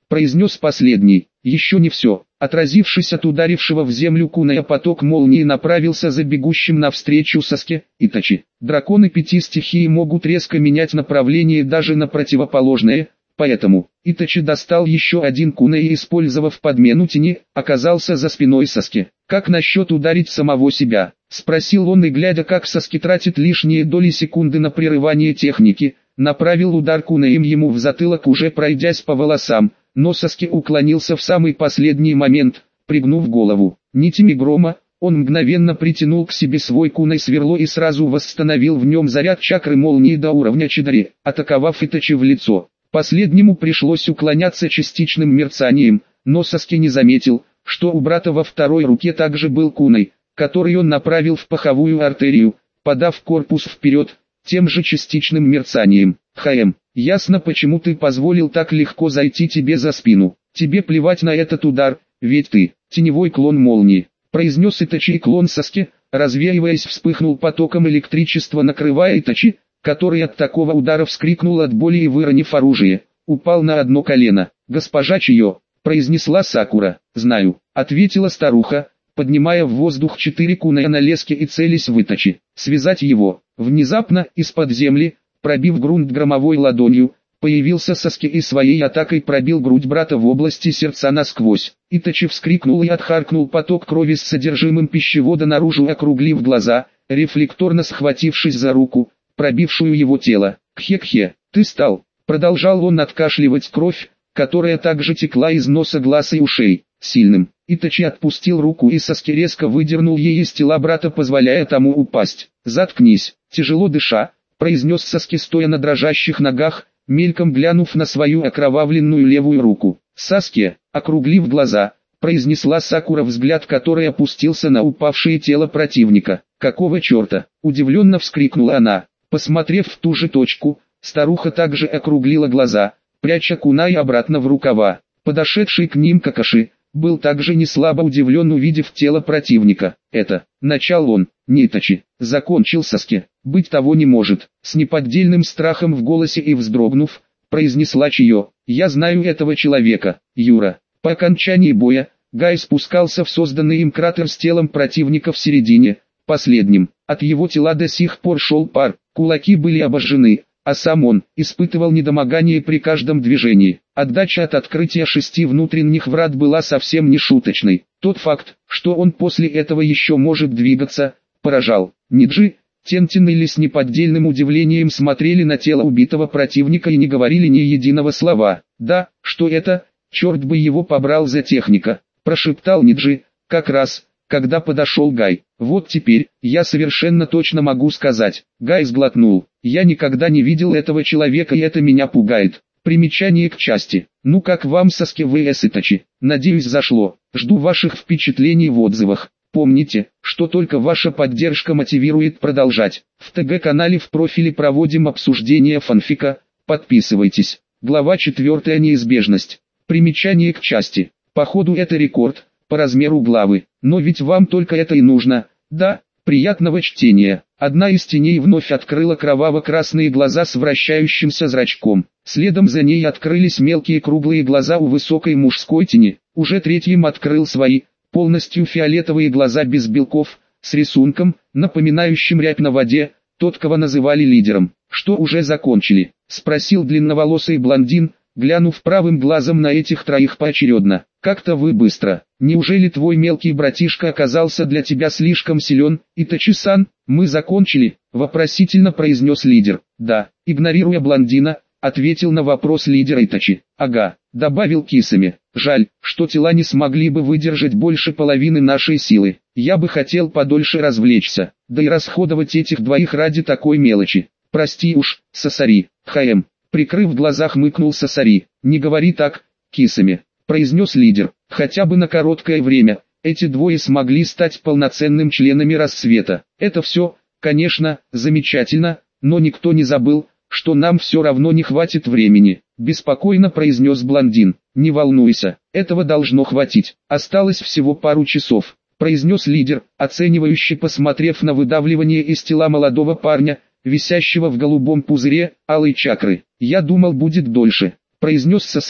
произнес последний. Еще не все. Отразившись от ударившего в землю куная, поток молнии направился за бегущим навстречу Саске. Итачи. Драконы пяти стихий могут резко менять направление даже на противоположное, поэтому Итачи достал еще один куна и, использовав подмену тени, оказался за спиной Саске. «Как насчет ударить самого себя?» — спросил он, и, глядя, как Саске тратит лишние доли секунды на прерывание техники, направил удар кунаем ему в затылок, уже пройдясь по волосам. Но Саске уклонился в самый последний момент, пригнув голову. Нитями грома он мгновенно притянул к себе свой кунай сверло и сразу восстановил в нем заряд чакры молнии до уровня Чидари, атаковав Итачи в лицо. Последнему пришлось уклоняться частичным мерцанием, но Саске не заметил, что у брата во второй руке также был кунай, который он направил в паховую артерию, подав корпус вперед, тем же частичным мерцанием. «Хаэм, ясно, почему ты позволил так легко зайти тебе за спину. Тебе плевать на этот удар, ведь ты — теневой клон молнии», — произнес Итачи, и клон Саске, развеиваясь, вспыхнул потоком электричества, накрывая Итачи, который от такого удара вскрикнул от боли и, выронив оружие, упал на одно колено. «Госпожа Чио», — произнесла Сакура. «Знаю», — ответила старуха, поднимая в воздух четыре куная на леске и целясь в Итачи. «Связать его». Внезапно, из-под земли, пробив грунт громовой ладонью, появился Саске и своей атакой пробил грудь брата в области сердца насквозь. Итачи вскрикнул и отхаркнул поток крови с содержимым пищевода наружу, округлив глаза, рефлекторно схватившись за руку, пробившую его тело. «Кхе-кхе, ты стал», — продолжал он откашливать кровь, которая также текла из носа, глаз и ушей, сильным. Итачи отпустил руку, и Саске резко выдернул ей из тела брата, позволяя тому упасть. «Заткнись», — тяжело дыша, произнес Саске, стоя на дрожащих ногах, мельком глянув на свою окровавленную левую руку. «Саске», округлив глаза, произнесла Сакура, взгляд который опустился на упавшее тело противника. «Какого черта?» — удивленно вскрикнула она. Посмотрев в ту же точку, старуха также округлила глаза, пряча кунай обратно в рукава. Подошедший к ним Какаши был также не слабо удивлен, увидев тело противника. «Это», — начал он, — «не Итачи», — закончил Саске. «Быть того не может», — с неподдельным страхом в голосе и вздрогнув, произнесла Чио. «Я знаю этого человека, Юра». По окончании боя, Гай спускался в созданный им кратер с телом противника в середине, последним. От его тела до сих пор шел пар, кулаки были обожжены, а сам он испытывал недомогание при каждом движении. Отдача от открытия шести внутренних врат была совсем не шуточной. Тот факт, что он после этого еще может двигаться, поражал. Ниджи, Тентин и Ли с неподдельным удивлением смотрели на тело убитого противника и не говорили ни единого слова. «Да, что это? Черт бы его побрал за техника», — прошептал Ниджи, как раз, когда подошел Гай. «Вот теперь, я совершенно точно могу сказать». Гай сглотнул. «Я никогда не видел этого человека, и это меня пугает». Примечание к части. «Ну как вам Саске vs Итачи? Надеюсь, зашло. Жду ваших впечатлений в отзывах. Помните, что только ваша поддержка мотивирует продолжать. В ТГ-канале в профиле проводим обсуждение фанфика. Подписывайтесь». Глава четвертая. Неизбежность. Примечание к части. Походу это рекорд по размеру главы, но ведь вам только это и нужно. Да, приятного чтения. Одна из теней вновь открыла кроваво-красные глаза с вращающимся зрачком. Следом за ней открылись мелкие круглые глаза у высокой мужской тени. Уже третьим открыл свои, полностью фиолетовые глаза без белков, с рисунком, напоминающим рябь на воде, тот, кого называли лидером. «Что, уже закончили?» — спросил длинноволосый блондин, глянув правым глазом на этих троих поочередно. «Как-то вы быстро. Неужели твой мелкий братишка оказался для тебя слишком силен, Итачи-сан?» «Мы закончили», — вопросительно произнес лидер. «Да», — игнорируя блондина, ответил на вопрос лидера Итачи. «Ага», — добавил Кисами. «Жаль, что тела не смогли бы выдержать больше половины нашей силы. Я бы хотел подольше развлечься, да и расходовать этих двоих ради такой мелочи. Прости уж, Сасари». «Хаэм», — прикрыв глаза, хмыкнул Сасари. «Не говори так, Кисами», — произнес лидер. «Хотя бы на короткое время, эти двое смогли стать полноценным членами рассвета. Это все, конечно, замечательно, но никто не забыл, что нам все равно не хватит времени», — беспокойно произнес блондин. «Не волнуйся, этого должно хватить. Осталось всего пару часов», — произнес лидер, оценивающе посмотрев на выдавливание из тела молодого парня, висящего в голубом пузыре алой чакры. «Я думал, будет дольше», — произнес Сасари.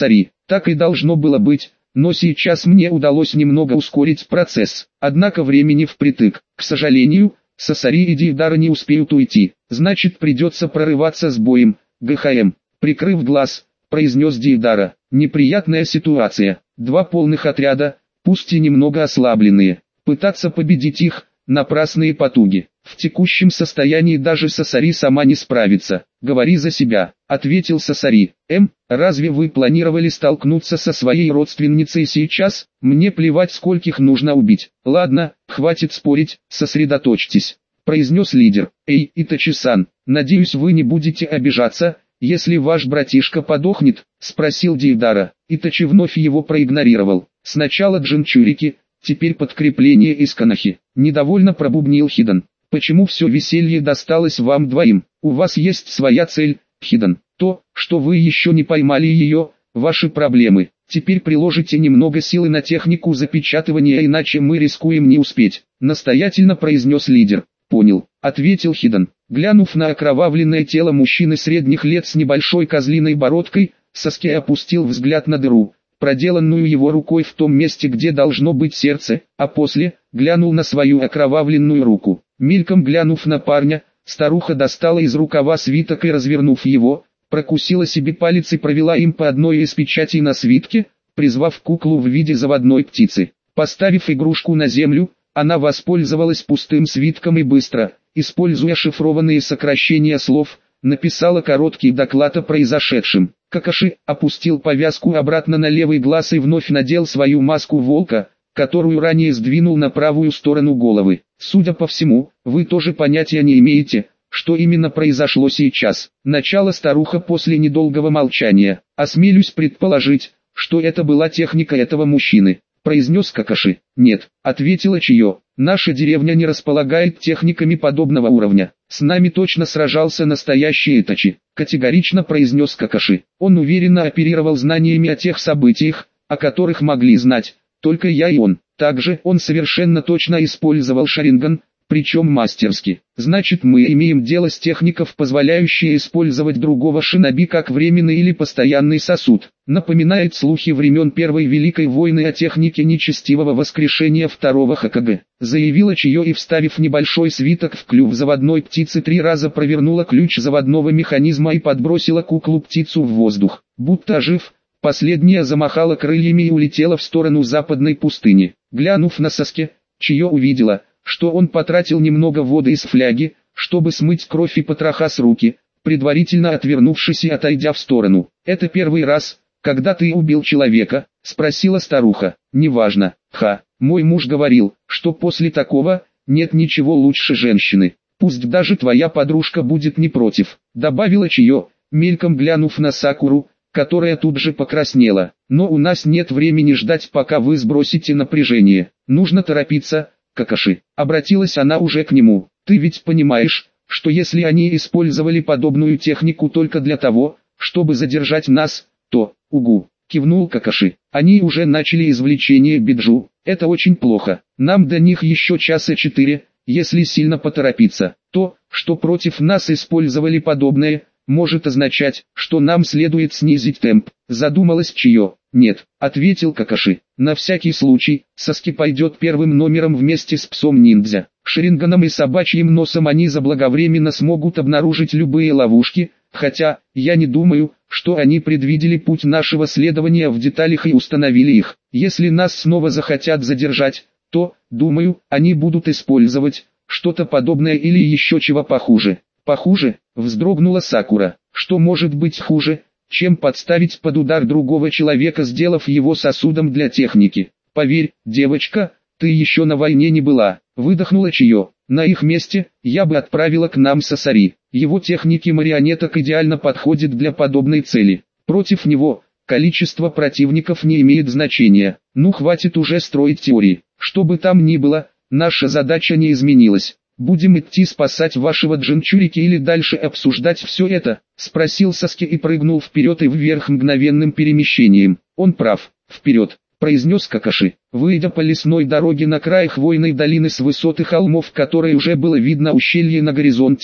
Так и должно было быть, но сейчас мне удалось немного ускорить процесс. Однако времени впритык. К сожалению, Сасари и Дейдара не успеют уйти. Значит, придется прорываться с боем. ГХМ. Прикрыв глаз, произнес Дейдара. Неприятная ситуация. Два полных отряда, пусть и немного ослабленные. Пытаться победить их – напрасные потуги. В текущем состоянии даже Сасари сама не справится. Говори за себя, ответил Сасари. М, разве вы планировали столкнуться со своей родственницей сейчас? Мне плевать, скольких нужно убить. Ладно, хватит спорить, сосредоточьтесь, произнес лидер. Эй, Итачи-сан, надеюсь, вы не будете обижаться, если ваш братишка подохнет, спросил Дейдара. Итачи вновь его проигнорировал. Сначала джинчурики, теперь подкрепление из Канахи. Недовольно пробубнил Хидан. Почему все веселье досталось вам двоим? У вас есть своя цель, Хидан. То, что вы еще не поймали ее, ваши проблемы. Теперь приложите немного силы на технику запечатывания, иначе мы рискуем не успеть. Настоятельно произнес лидер. Понял, ответил Хидан. Глянув на окровавленное тело мужчины средних лет с небольшой козлиной бородкой, Саски опустил взгляд на дыру, проделанную его рукой в том месте, где должно быть сердце, а после, глянул на свою окровавленную руку. Мельком глянув на парня, старуха достала из рукава свиток и, развернув его, прокусила себе палец и провела им по одной из печатей на свитке, призвав куклу в виде заводной птицы. Поставив игрушку на землю, она воспользовалась пустым свитком и быстро, используя шифрованные сокращения слов, написала короткий доклад о произошедшем. Какаши опустил повязку обратно на левый глаз и вновь надел свою маску волка, которую ранее сдвинул на правую сторону головы. Судя по всему, вы тоже понятия не имеете, что именно произошло сейчас. Начало старуха после недолгого молчания. Осмелюсь предположить, что это была техника этого мужчины, произнес Какаши. Нет, ответила Чио. Наша деревня не располагает техниками подобного уровня. С нами точно сражался настоящий Итачи, категорично произнес Какаши. Он уверенно оперировал знаниями о тех событиях, о которых могли знать только я и он. Также он совершенно точно использовал шаринган, причем мастерски. Значит, мы имеем дело с техников, позволяющие использовать другого шиноби как временный или постоянный сосуд. Напоминает слухи времен Первой Великой войны о технике нечестивого воскрешения второго Хокаге. Заявила Чио и, вставив небольшой свиток в клюв заводной птицы, три раза провернула ключ заводного механизма и подбросила куклу-птицу в воздух. Будто ожив, последняя замахала крыльями и улетела в сторону западной пустыни. Глянув на Саски, Чио увидела, что он потратил немного воды из фляги, чтобы смыть кровь и потроха с руки, предварительно отвернувшись и отойдя в сторону. «Это первый раз, когда ты убил человека?» – спросила старуха. «Неважно, ха, мой муж говорил, что после такого нет ничего лучше женщины. Пусть даже твоя подружка будет не против», – добавила Чио, мельком глянув на Сакуру, которая тут же покраснела. «Но у нас нет времени ждать, пока вы сбросите напряжение. Нужно торопиться, Какаши». Обратилась она уже к нему. «Ты ведь понимаешь, что если они использовали подобную технику только для того, чтобы задержать нас, то...» «Угу», кивнул Какаши. «Они уже начали извлечение Биджу. Это очень плохо. Нам до них еще часа четыре, если сильно поторопиться. То, что против нас использовали подобное, может означать, что нам следует снизить темп», задумалась Чио. «Нет», ответил Какаши. «На всякий случай, Саски пойдет первым номером вместе с псом-ниндзя. Шаринганом и собачьим носом они заблаговременно смогут обнаружить любые ловушки, хотя, я не думаю, что они предвидели путь нашего следования в деталях и установили их. Если нас снова захотят задержать, то, думаю, они будут использовать что-то подобное или еще чего похуже». «Похуже?» – вздрогнула Сакура. «Что может быть хуже, чем подставить под удар другого человека, сделав его сосудом для техники? Поверь, девочка, ты еще на войне не была», – выдохнула Чио. «На их месте, я бы отправила к нам Сасари. Его техники марионеток идеально подходят для подобной цели. Против него, количество противников не имеет значения. Ну хватит уже строить теории. Что бы там ни было, наша задача не изменилась. Будем идти спасать вашего Джинчурики или дальше обсуждать все это?» – спросил Саски и прыгнул вперед и вверх мгновенным перемещением. «Он прав, вперед», – произнес Какаши. Выйдя по лесной дороге на край хвойной долины с высоты холмов, в которой уже было видно ущелье на горизонте,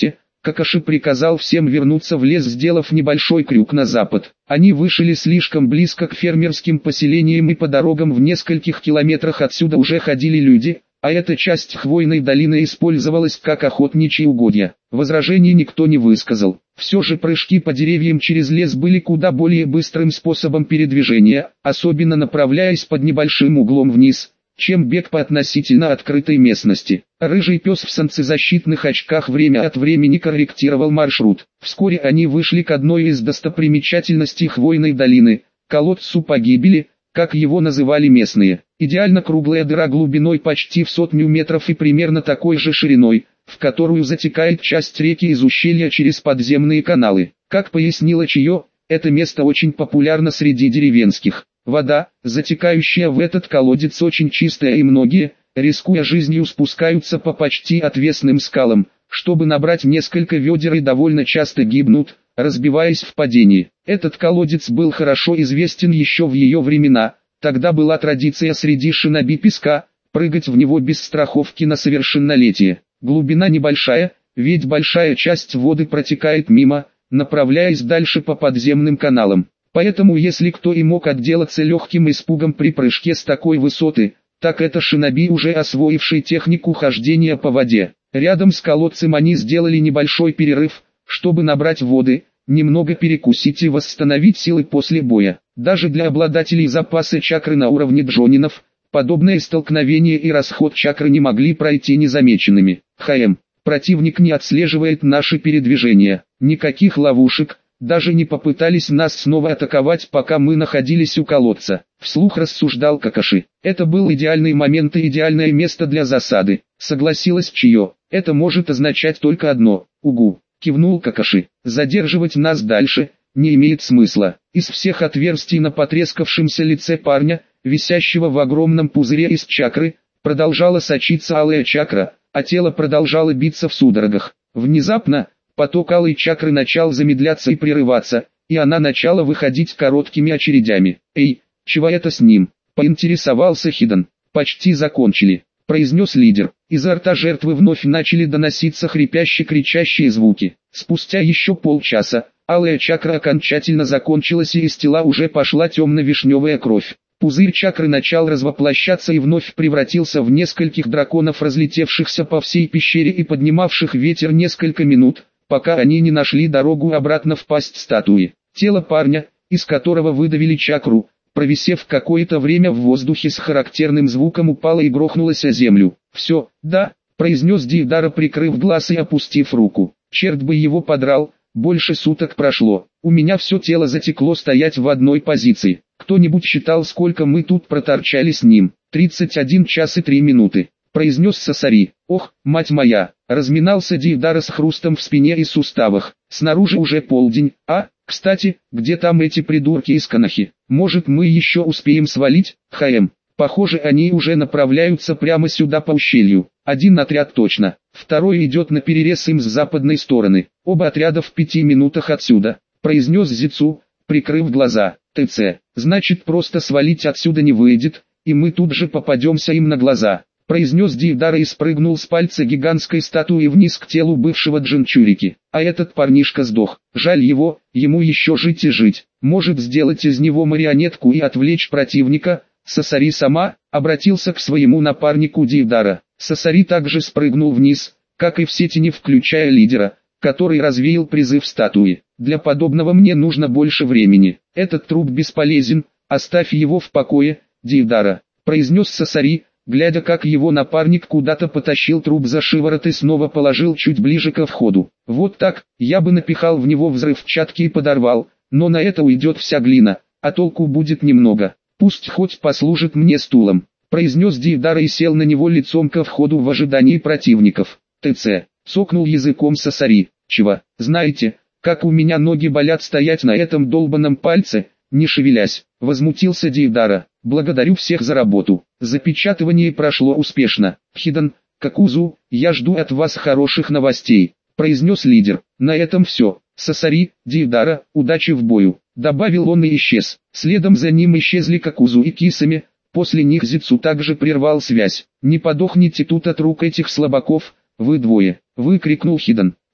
Какаши приказал всем вернуться в лес, сделав небольшой крюк на запад. Они вышли слишком близко к фермерским поселениям, и по дорогам в нескольких километрах отсюда уже ходили люди, а эта часть хвойной долины использовалась как охотничьи угодья. Возражений никто не высказал. Все же прыжки по деревьям через лес были куда более быстрым способом передвижения, особенно направляясь под небольшим углом вниз, чем бег по относительно открытой местности. Рыжий пес в солнцезащитных очках время от времени корректировал маршрут. Вскоре они вышли к одной из достопримечательностей хвойной долины, колодцу погибели, как его называли местные. Идеально круглая дыра глубиной почти в сотню метров и примерно такой же шириной, в которую затекает часть реки из ущелья через подземные каналы. Как пояснила Чио, это место очень популярно среди деревенских. Вода, затекающая в этот колодец, очень чистая, и многие, рискуя жизнью, спускаются по почти отвесным скалам, чтобы набрать несколько ведер, и довольно часто гибнут, разбиваясь в падении. Этот колодец был хорошо известен еще в ее времена. Тогда была традиция среди шиноби песка, прыгать в него без страховки на совершеннолетие. Глубина небольшая, ведь большая часть воды протекает мимо, направляясь дальше по подземным каналам. Поэтому если кто и мог отделаться легким испугом при прыжке с такой высоты, так это шиноби, уже освоивший технику хождения по воде. Рядом с колодцем они сделали небольшой перерыв, чтобы набрать воды, немного перекусить и восстановить силы после боя. Даже для обладателей запаса чакры на уровне джонинов, подобное столкновение и расход чакры не могли пройти незамеченными. ХМ. Противник не отслеживает наши передвижения. Никаких ловушек. Даже не попытались нас снова атаковать, пока мы находились у колодца. Вслух рассуждал Какаши. Это был идеальный момент и идеальное место для засады. Согласилась Чио. Это может означать только одно. Угу. Кивнул Какаши. Задерживать нас дальше не имеет смысла. Из всех отверстий на потрескавшемся лице парня, висящего в огромном пузыре из чакры, продолжала сочиться алая чакра, а тело продолжало биться в судорогах. Внезапно поток алой чакры начал замедляться и прерываться, и она начала выходить короткими очередями. «Эй, чего это с ним?» – поинтересовался Хиден. «Почти закончили», – произнес лидер. Изо рта жертвы вновь начали доноситься хрипящие-кричащие звуки. Спустя еще полчаса, алая чакра окончательно закончилась, и из тела уже пошла темно-вишневая кровь. Пузырь чакры начал развоплощаться и вновь превратился в нескольких драконов, разлетевшихся по всей пещере и поднимавших ветер несколько минут, пока они не нашли дорогу обратно в пасть статуи. Тело парня, из которого выдавили чакру, провисев какое-то время в воздухе с характерным звуком, упало и грохнулось о землю. «Все, да», — произнес Дейдара, прикрыв глаз и опустив руку. «Черт бы его подрал, больше суток прошло. У меня все тело затекло стоять в одной позиции. Кто-нибудь считал, сколько мы тут проторчали с ним?» «тридцать один час и три минуты», — произнес Сасари. «Ох, мать моя!» — разминался Дейдара с хрустом в спине и суставах. «Снаружи уже полдень. А, кстати, где там эти придурки из Канахи? Может, мы еще успеем свалить?» «ХМ. Похоже, они уже направляются прямо сюда по ущелью. Один отряд точно. Второй идет на перерез им с западной стороны. Оба отряда в пяти минутах отсюда», — произнес Зицу, прикрыв глаза. «ТЦ. Значит, просто свалить отсюда не выйдет, и мы тут же попадемся им на глаза», — произнес Дейдара и спрыгнул с пальца гигантской статуи вниз к телу бывшего Джинчурики. «А этот парнишка сдох. Жаль его, ему еще жить и жить. Может сделать из него марионетку и отвлечь противника?» Сасари сама обратился к своему напарнику Дейдара. Сасари также спрыгнул вниз, как и все тени, включая лидера, который развеял призыв статуи. «Для подобного мне нужно больше времени. Этот труп бесполезен, оставь его в покое, Дейдара», — произнес Сасари, глядя, как его напарник куда-то потащил труп за шиворот и снова положил чуть ближе ко входу. «Вот так, я бы напихал в него взрывчатки и подорвал, но на это уйдет вся глина, а толку будет немного. Пусть хоть послужит мне стулом», — произнес Дейдара и сел на него лицом ко входу в ожидании противников. «ТЦ», — цокнул языком Сасари. «Чего, знаете, как у меня ноги болят стоять на этом долбаном пальце, не шевелясь», — возмутился Дейдара. «Благодарю всех за работу. Запечатывание прошло успешно. Хиден, Какузу, я жду от вас хороших новостей», — произнес лидер. «На этом все. Сасари, Дейдара, удачи в бою», — добавил он и исчез. Следом за ним исчезли Какузу и Кисами. После них Зицу также прервал связь. «Не подохните тут от рук этих слабаков, вы двое», — выкрикнул Хиден.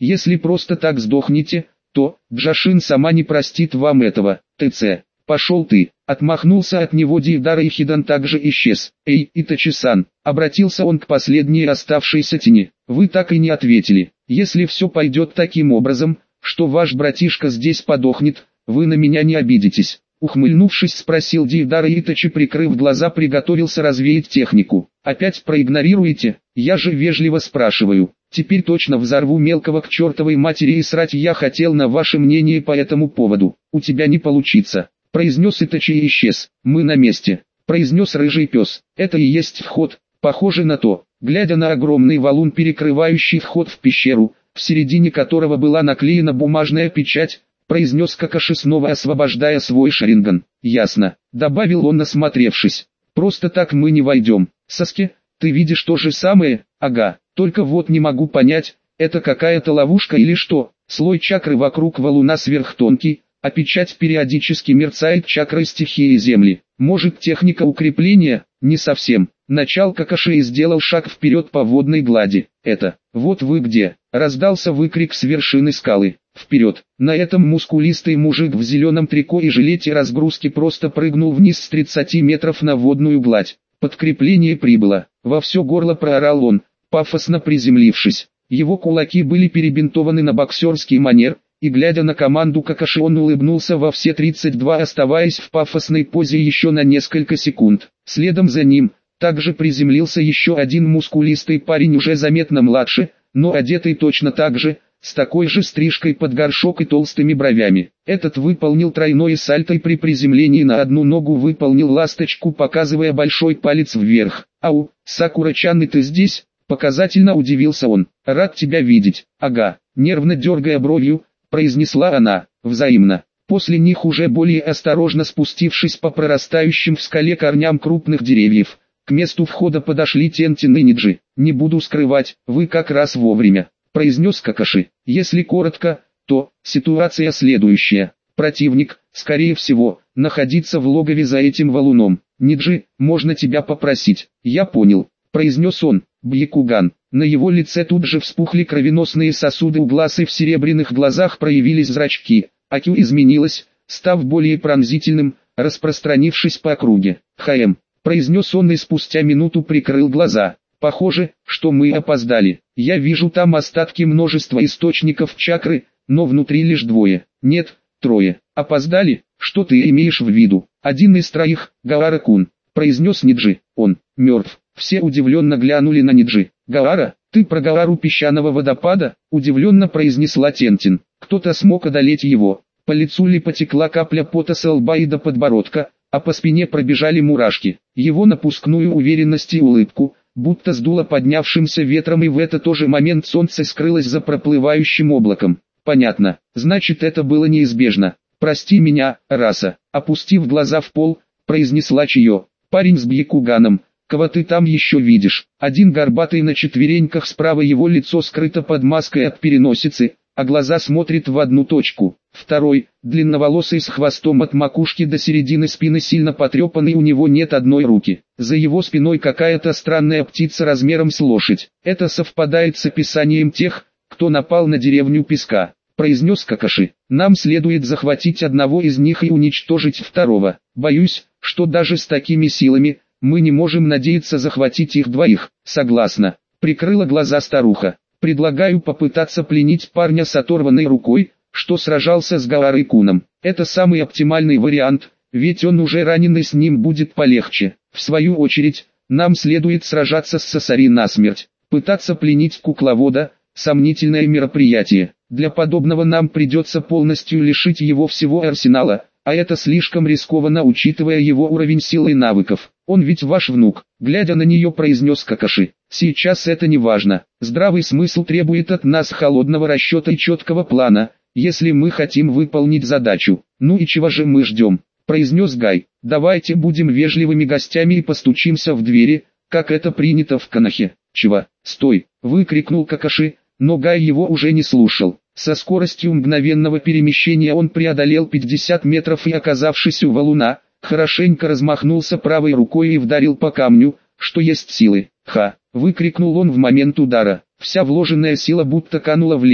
Если просто так сдохнете, то Джашин сама не простит вам этого. ТЦ. Пошел ты. Отмахнулся от него Дейдара, и Хидан также исчез. Эй, Итачи-сан, обратился он к последней оставшейся тени. Вы так и не ответили. Если все пойдет таким образом, что ваш братишка здесь подохнет, вы на меня не обидитесь. Ухмыльнувшись, спросил Дейдара, и Итачи, прикрыв глаза, приготовился развеять технику. Опять проигнорируете? Я же вежливо спрашиваю. Теперь точно взорву мелкого к чертовой матери, и срать я хотел на ваше мнение по этому поводу. У тебя не получится. Произнес Итачи и исчез. Мы на месте. Произнес рыжий пес. Это и есть вход. Похоже на то. Глядя на огромный валун, перекрывающий вход в пещеру, в середине которого была наклеена бумажная печать, произнес Какаши, снова освобождая свой шаринган. Ясно. Добавил он, осмотревшись. Просто так мы не войдем. Саски, ты видишь то же самое? Ага. Только вот не могу понять, это какая-то ловушка или что? Слой чакры вокруг валуна сверхтонкий, а печать периодически мерцает чакрой стихии земли. Может, техника укрепления? Не совсем. Начал Какаши и сделал шаг вперед по водной глади. Это, вот вы где? Раздался выкрик с вершины скалы. Вперед. На этом мускулистый мужик в зеленом трико и жилете разгрузки просто прыгнул вниз с тридцати метров на водную гладь. Подкрепление прибыло. Во все горло проорал он, пафосно приземлившись. Его кулаки были перебинтованы на боксерский манер, и глядя на команду Какаши, он улыбнулся во все тридцать два, оставаясь в пафосной позе еще на несколько секунд. Следом за ним также приземлился еще один мускулистый парень, уже заметно младше, но одетый точно так же, с такой же стрижкой под горшок и толстыми бровями. Этот выполнил тройное сальто и при приземлении на одну ногу выполнил ласточку, показывая большой палец вверх. «Ау, Сакура-чан, и ты здесь?» Показательно удивился он. «Рад тебя видеть». «Ага», нервно дергая бровью, произнесла она. «Взаимно». После них, уже более осторожно спустившись по прорастающим в скале корням крупных деревьев, к месту входа подошли Тентин и Ниджи. «Не буду скрывать, вы как раз вовремя», произнес Какаши. «Если коротко, то ситуация следующая. Противник, скорее всего, находится в логове за этим валуном. Ниджи, можно тебя попросить?» «Я понял», произнес он. «Бьякуган». На его лице тут же вспухли кровеносные сосуды у глаз, и в серебряных глазах проявились зрачки. Акю изменилась, став более пронзительным, распространившись по округе. «Хаэм», произнес он и спустя минуту прикрыл глаза. «Похоже, что мы опоздали. Я вижу там остатки множества источников чакры, но внутри лишь двое. Нет, трое. Опоздали? Что ты имеешь в виду?» «Один из троих, Гаара-кун», произнес Ниджи. «Он мертв». Все удивленно глянули на Ниджи. «Гаара, ты про Гаару песчаного водопада?» удивленно произнесла Тентин. «Кто-то смог одолеть его». По лицу Ли потекла капля пота с лба и до подбородка, а по спине пробежали мурашки. Его напускную уверенность и улыбку будто сдуло поднявшимся ветром, и в этот тоже момент солнце скрылось за проплывающим облаком. «Понятно, значит, это было неизбежно. Прости меня, раса», опустив глаза в пол, произнесла Чио. «Парень с Бьякуганом, кого ты там еще видишь?» Один горбатый на четвереньках, справа его лицо скрыто под маской от переносицы, а глаза смотрят в одну точку. Второй, длинноволосый с хвостом от макушки до середины спины, сильно потрепанный, у него нет одной руки. За его спиной какая-то странная птица размером с лошадь. «Это совпадает с описанием тех, кто напал на деревню Песка», произнес Какаши. «Нам следует захватить одного из них и уничтожить второго. Боюсь, что даже с такими силами мы не можем надеяться захватить их двоих». «Согласна», прикрыла глаза старуха. «Предлагаю попытаться пленить парня с оторванной рукой, что сражался с Гаары-куном. Это самый оптимальный вариант, ведь он уже ранен, и с ним будет полегче. В свою очередь, нам следует сражаться с Сасари насмерть. Пытаться пленить кукловода – сомнительное мероприятие. Для подобного нам придется полностью лишить его всего арсенала, а это слишком рискованно, учитывая его уровень силы и навыков. Он ведь ваш внук», глядя на нее, произнес Какаши. «Сейчас это не важно. Здравый смысл требует от нас холодного расчета и четкого плана, если мы хотим выполнить задачу». «Ну и чего же мы ждем?» произнес Гай. «Давайте будем вежливыми гостями и постучимся в двери, как это принято в Конохе». «Чего? Стой!» выкрикнул Какаши, но Гай его уже не слушал. Со скоростью мгновенного перемещения он преодолел пятьдесят метров и, оказавшись у валуна, хорошенько размахнулся правой рукой и вдарил по камню, что есть силы. «Ха!» выкрикнул он в момент удара. Вся вложенная сила будто канула в лету.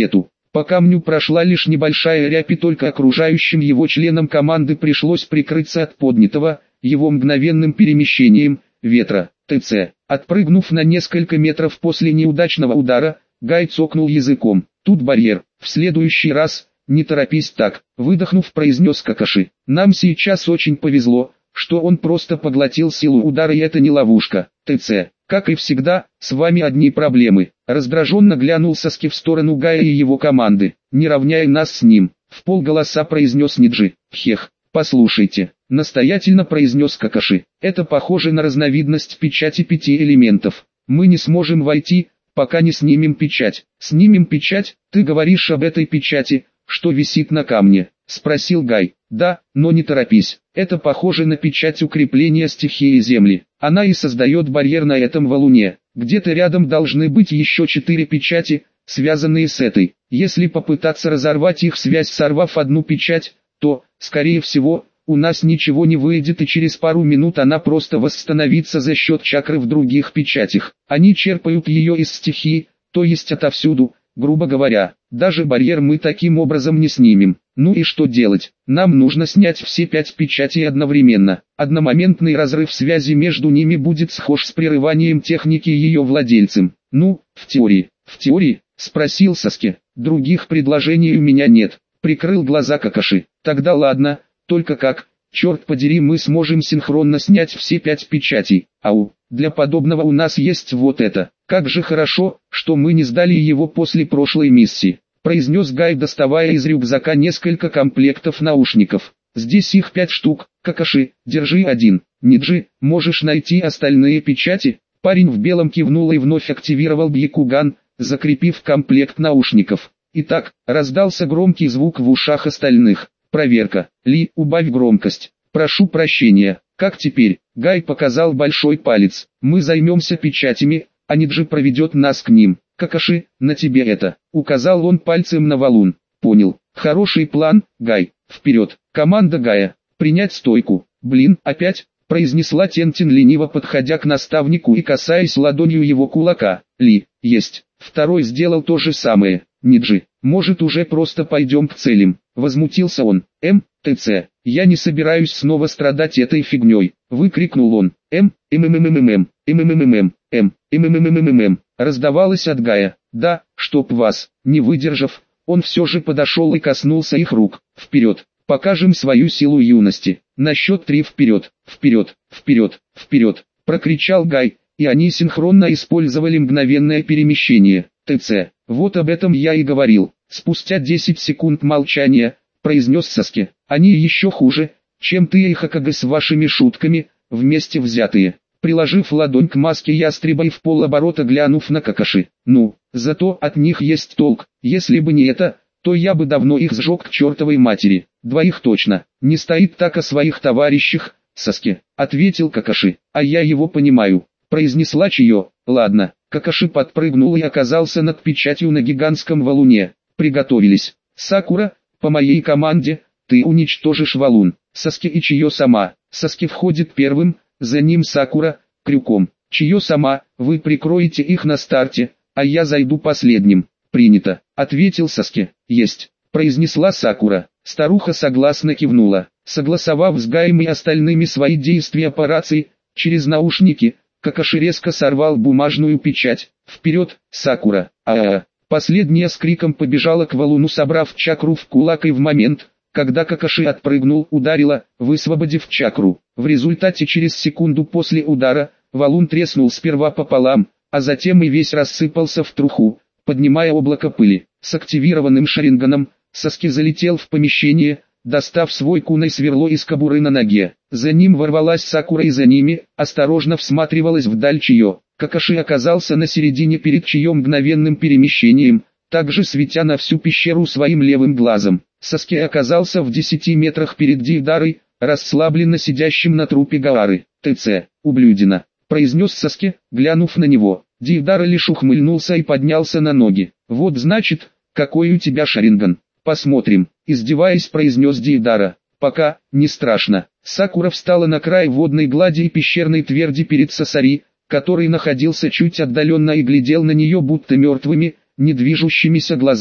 По камню прошла лишь небольшая рябь, и только окружающим его членам команды пришлось прикрыться от поднятого, его мгновенным перемещением, ветра. ТЦ. Отпрыгнув на несколько метров после неудачного удара, Гай цокнул языком. Тут барьер. В следующий раз, не торопись так, выдохнув, произнес Какаши. Нам сейчас очень повезло, что он просто поглотил силу удара, и это не ловушка. ТЦ. Как и всегда, с вами одни проблемы. Раздраженно глянул Саски в сторону Гая и его команды. Не равняй нас с ним. Вполголоса произнес Ниджи. Хех. Послушайте. Настоятельно произнес Какаши. Это похоже на разновидность печати пяти элементов. Мы не сможем войти, пока не снимем печать. Снимем печать? Ты говоришь об этой печати, что висит на камне? Спросил Гай. Да, но не торопись. Это похоже на печать укрепления стихии Земли. Она и создает барьер на этом валуне. Где-то рядом должны быть еще четыре печати, связанные с этой. Если попытаться разорвать их связь, сорвав одну печать, то, скорее всего, у нас ничего не выйдет, и через пару минут она просто восстановится за счет чакры в других печатях. Они черпают ее из стихии, то есть отовсюду, грубо говоря. Даже барьер мы таким образом не снимем. Ну и что делать? Нам нужно снять все пять печатей одновременно. Одномоментный разрыв связи между ними будет схож с прерыванием техники ее владельцем. Ну, в теории. В теории? Спросил Саски. Других предложений у меня нет. Прикрыл глаза Какаши. Тогда ладно. Только как, черт подери, мы сможем синхронно снять все пять печатей? Ау, для подобного у нас есть вот это. Как же хорошо, что мы не сдали его после прошлой миссии, произнес Гай, доставая из рюкзака несколько комплектов наушников. Здесь их пять штук. Какаши, держи один. Ниджи, можешь найти остальные печати? Парень в белом кивнул и вновь активировал Бьякуган, закрепив комплект наушников. Итак, раздался громкий звук в ушах остальных. Проверка. Ли, убавь громкость. Прошу прощения. Как теперь? Гай показал большой палец. Мы займемся печатями, а Ниджи проведет нас к ним. Какаши, на тебе это. Указал он пальцем на валун. Понял. Хороший план, Гай. Вперед. Команда Гая. Принять стойку. Блин, опять? Произнесла Тентин, лениво подходя к наставнику и касаясь ладонью его кулака. Ли, есть. Второй сделал то же самое. Ниджи, может, уже просто пойдем к целям? Возмутился он. М, ТЦ, я не собираюсь снова страдать этой фигней. Выкрикнул он. М, МММММ, МММММ, М, ММММММ. Раздавалось от Гая. Да, чтоб вас. Не выдержав, он все же подошел и коснулся их рук. Вперед. Покажем свою силу юности. На счет три вперед, вперед, вперед, вперед. Прокричал Гай, и они синхронно использовали мгновенное перемещение. ТЦ. Вот об этом я и говорил. Спустя десять секунд молчания, произнес Саски. Они еще хуже, чем ты и Хокаге с вашими шутками, вместе взятые. Приложив ладонь к маске ястреба и в полоборота глянув на Какаши. Ну, зато от них есть толк. Если бы не это, то я бы давно их сжег к чертовой матери. Двоих точно. Не стоит так о своих товарищах, Саски, ответил Какаши. А я его понимаю, произнесла Чио. Ладно. Какаши подпрыгнул и оказался над печатью на гигантском валуне. Приготовились. Сакура, по моей команде, ты уничтожишь валун. Саски и Чио сама. Саски входит первым, за ним Сакура, крюком. Чио сама, вы прикроете их на старте, а я зайду последним. Принято, ответил Саски. Есть, произнесла Сакура. Старуха согласно кивнула. Согласовав с Гаем и остальными свои действия по рации, через наушники, Какаши резко сорвал бумажную печать. Вперед, Сакура! А-а-а! Последняя с криком побежала к валуну, собрав чакру в кулак, и в момент, когда Какаши отпрыгнул, ударила, высвободив чакру. В результате через секунду после удара, валун треснул сперва пополам, а затем и весь рассыпался в труху, поднимая облако пыли. С активированным шаринганом, Саски залетел в помещение, достав свой кунай сверло из кобуры на ноге. За ним ворвалась Сакура, и за ними осторожно всматривалась вдаль Чио. Какаши оказался на середине перед Чио мгновенным перемещением, также светя на всю пещеру своим левым глазом. Саски оказался в десяти метрах перед Дейдарой, расслабленно сидящим на трупе Гаары. «ТЦ, ублюдина», — произнес Саски, глянув на него. Дейдара лишь ухмыльнулся и поднялся на ноги. «Вот значит, какой у тебя шаринган. Посмотрим», — издеваясь, произнес Дейдара. «Пока, не страшно». Сакура встала на край водной глади и пещерной тверди перед Сасари, который находился чуть отдаленно и глядел на нее будто мертвыми, недвижущимися глазами.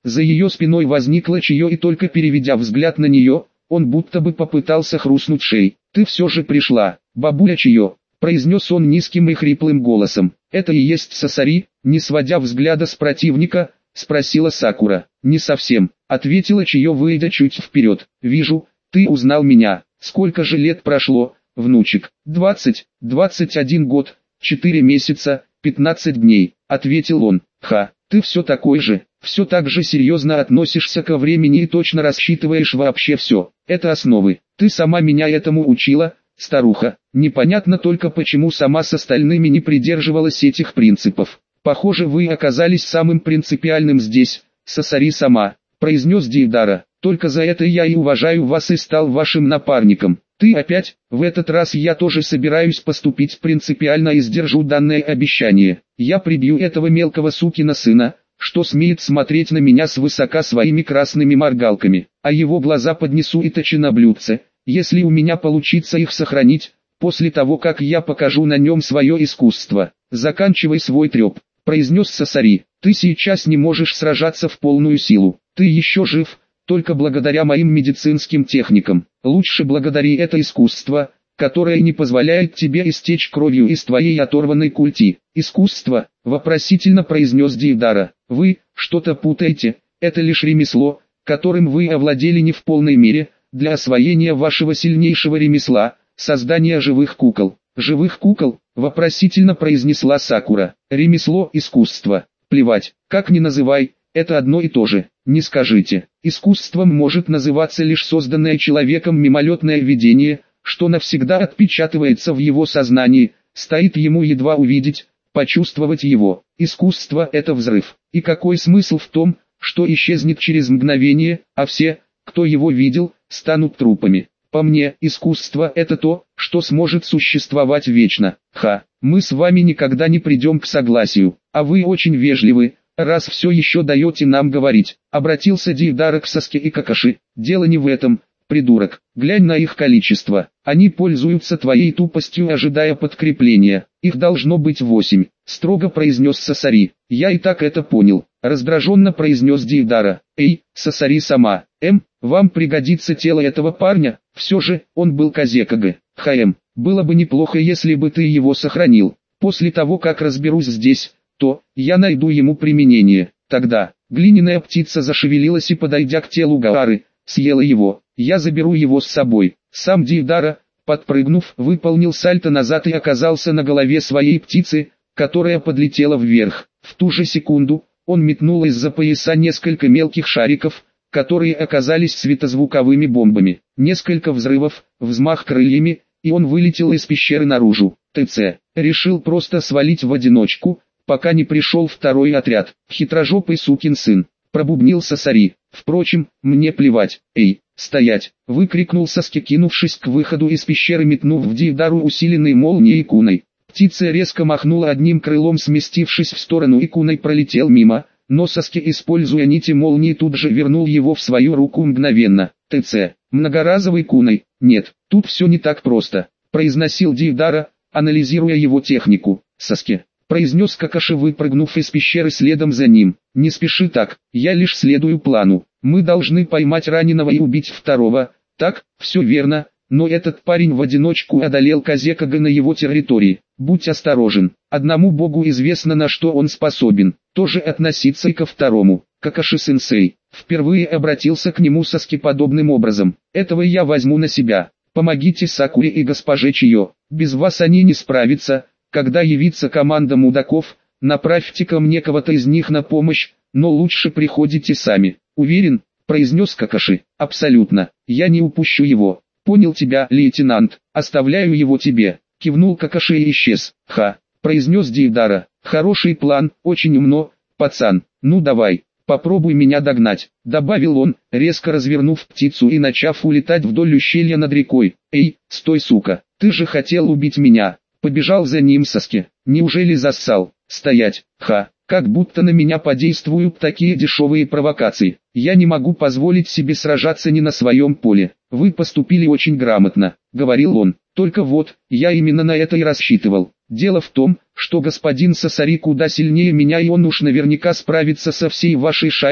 За ее спиной возникла Чио, и только переведя взгляд на нее, он будто бы попытался хрустнуть шеей. «Ты все же пришла, бабуля Чио», — произнес он низким и хриплым голосом. «Это и есть Сасари?» — не сводя взгляда с противника, спросила Сакура. «Не совсем», — ответила Чио, выйдя чуть вперед. «Вижу, ты узнал меня. Сколько же лет прошло, внучек?» «Двадцать, двадцать один год, четыре месяца, пятнадцать дней», — ответил он. «Ха, ты все такой же, все так же серьезно относишься ко времени и точно рассчитываешь вообще все. Это основы. Ты сама меня этому учила, старуха. Непонятно только, почему сама с остальными не придерживалась этих принципов. Похоже, вы оказались самым принципиальным здесь, Сасари сама», — произнес Дейдара. «Только за это я и уважаю вас и стал вашим напарником. Ты опять? В этот раз я тоже собираюсь поступить принципиально и сдержу данное обещание. Я прибью этого мелкого сукина сына, что смеет смотреть на меня свысока своими красными моргалками, а его глаза поднесу и точи на блюдце, если у меня получится их сохранить, после того как я покажу на нем свое искусство. Заканчивай свой треп», — произнес Сасари. «Ты сейчас не можешь сражаться в полную силу. Ты еще жив, только благодаря моим медицинским техникам. Лучше благодари это искусство, которое не позволяет тебе истечь кровью из твоей оторванной культи». «Искусство?» — вопросительно произнес Дейдара. «Вы что-то путаете, это лишь ремесло, которым вы овладели не в полной мере, для освоения вашего сильнейшего ремесла, создания живых кукол». «Живых кукол?» — вопросительно произнесла Сакура. «Ремесло, искусство. Плевать, как ни называй, это одно и то же. Не скажите, искусством может называться лишь созданное человеком мимолетное видение, что навсегда отпечатывается в его сознании, стоит ему едва увидеть, почувствовать его. Искусство — это взрыв. И какой смысл в том, что исчезнет через мгновение, а все, кто его видел, станут трупами? По мне, искусство — это то, что сможет существовать вечно. Ха, мы с вами никогда не придем к согласию, а вы очень вежливы, раз все еще даете нам говорить», — обратился Дейдара к Саске и Какаши. «Дело не в этом, придурок, глянь на их количество, они пользуются твоей тупостью, ожидая подкрепления, их должно быть восемь», — строго произнес Сасари. «Я и так это понял», — раздраженно произнес Дейдара. «Эй, Сасари сама, эм, вам пригодится тело этого парня, все же, он был Казекаге. Хаэм, было бы неплохо, если бы ты его сохранил. После того, как разберусь здесь, то я найду ему применение. Тогда». Глиняная птица зашевелилась и, подойдя к телу Гаары, съела его. «Я заберу его с собой». Сам Дейдара, подпрыгнув, выполнил сальто назад и оказался на голове своей птицы, которая подлетела вверх. В ту же секунду, он метнул из-за пояса несколько мелких шариков, которые оказались светозвуковыми бомбами. Несколько взрывов, взмах крыльями, и он вылетел из пещеры наружу. ТЦ решил просто свалить в одиночку, пока не пришел второй отряд. «Хитрожопый сукин сын», — пробубнил Сасари. «Впрочем, мне плевать». «Эй, стоять!» — выкрикнул Саски, кинувшись к выходу из пещеры, метнув в Дейдару усиленной молнией куной. Птица резко махнула одним крылом, сместившись в сторону, и куной пролетел мимо, но Саски, используя нити молнии, тут же вернул его в свою руку мгновенно. «ТЦ, многоразовый куной?» «Нет, тут все не так просто», — произносил Дейдара, анализируя его технику. «Саски», — произнес Какаши, выпрыгнув из пещеры следом за ним. «Не спеши так, я лишь следую плану. Мы должны поймать раненого и убить второго». «Так, все верно, но этот парень в одиночку одолел Казекаге на его территории. Будь осторожен, одному богу известно, на что он способен». Тоже относиться и ко второму. Какаши-сенсей впервые обратился к нему Саски подобным образом. «Этого я возьму на себя. Помогите Сакуре и госпоже Чио, без вас они не справятся. Когда явится команда мудаков, направьте ко мне кого-то из них на помощь, но лучше приходите сами». «Уверен?» — произнес Какаши. «Абсолютно, я не упущу его». «Понял тебя, лейтенант, оставляю его тебе», — кивнул Какаши и исчез. «Ха», — произнес Дейдара. «Хороший план, очень умно, пацан. Ну давай, попробуй меня догнать», — добавил он, резко развернув птицу и начав улетать вдоль ущелья над рекой. «Эй, стой, сука, ты же хотел убить меня». Побежал за ним Саски. «Неужели зассал?» «Стоять, ха, как будто на меня подействуют такие дешевые провокации. Я не могу позволить себе сражаться не на своем поле. Вы поступили очень грамотно», — говорил он. «Только вот, я именно на это и рассчитывал. Дело в том, что господин Сасари куда сильнее меня, и он уж наверняка справится со всей вашей шайкой,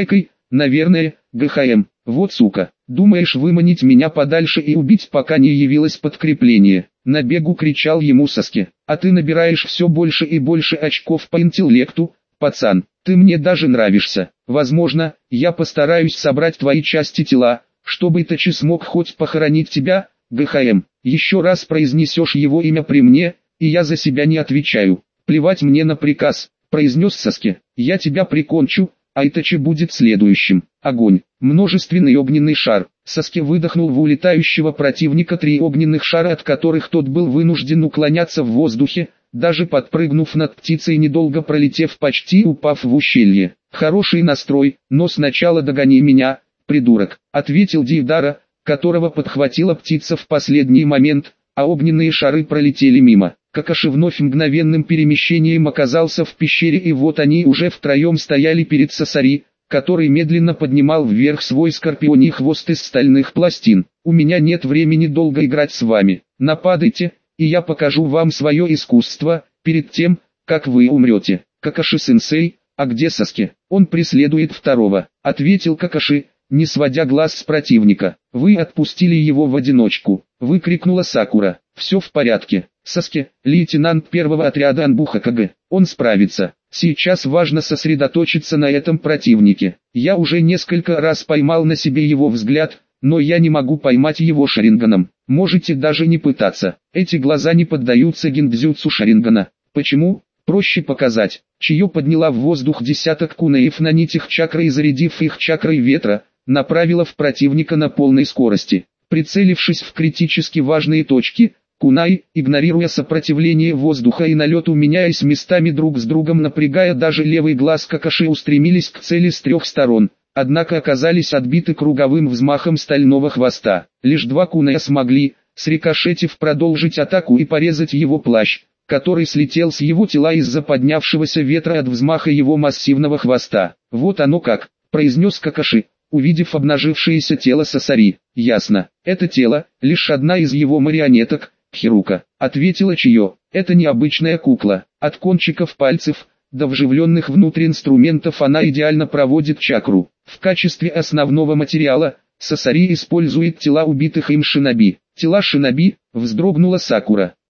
Наверное, ГХМ. Вот сука. Думаешь выманить меня подальше и убить, пока не явилось подкрепление? На бегу кричал ему Саски. А ты набираешь все больше и больше очков по интеллекту, пацан. Ты мне даже нравишься. Возможно, я постараюсь собрать твои части тела, чтобы Итачи смог хоть похоронить тебя, ГХМ. Еще раз произнесешь его имя при мне, и я за себя не отвечаю. Плевать мне на приказ, произнес Саски. Я тебя прикончу, а Итачи будет следующим. Огонь. Множественный огненный шар. Саски выдохнул в улетающего противника три огненных шара, от которых тот был вынужден уклоняться в воздухе, даже подпрыгнув над птицей, недолго пролетев, почти упав в ущелье. Хороший настрой, но сначала догони меня, придурок, ответил Дейдара, которого подхватила птица в последний момент, а огненные шары пролетели мимо. Какаши вновь мгновенным перемещением оказался в пещере, и вот они уже втроем стояли перед Сасари, который медленно поднимал вверх свой скорпионий хвост из стальных пластин. «У меня нет времени долго играть с вами. Нападайте, и я покажу вам свое искусство, перед тем, как вы умрете». «Какаши-сенсей, а где Саски?» «Он преследует второго», — ответил Какаши, не сводя глаз с противника. «Вы отпустили его в одиночку», — выкрикнула Сакура. «Все в порядке. Саски, лейтенант первого отряда Анбухакагэ, он справится. Сейчас важно сосредоточиться на этом противнике. Я уже несколько раз поймал на себе его взгляд, но я не могу поймать его шаринганом. Можете даже не пытаться. Эти глаза не поддаются гиндзюцу шарингана. Почему? Проще показать». Чио подняла в воздух десяток кунаев на нитях чакры и, зарядив их чакрой ветра, направила в противника на полной скорости. Прицелившись в критически важные точки, кунай, игнорируя сопротивление воздуха и налету, меняясь местами друг с другом, напрягая даже левый глаз Какаши, устремились к цели с трех сторон, однако оказались отбиты круговым взмахом стального хвоста. Лишь два куная смогли, срикошетив, продолжить атаку и порезать его плащ, который слетел с его тела из-за поднявшегося ветра от взмаха его массивного хвоста. «Вот оно как», — произнес Какаши, увидев обнажившееся тело Сасари. «Ясно, это тело, лишь одна из его марионеток, Хирука», — ответила Чио. «Это необычная кукла. От кончиков пальцев до вживленных внутрь инструментов она идеально проводит чакру. В качестве основного материала Сасари использует тела убитых им шиноби». «Тела шиноби», — вздрогнула Сакура.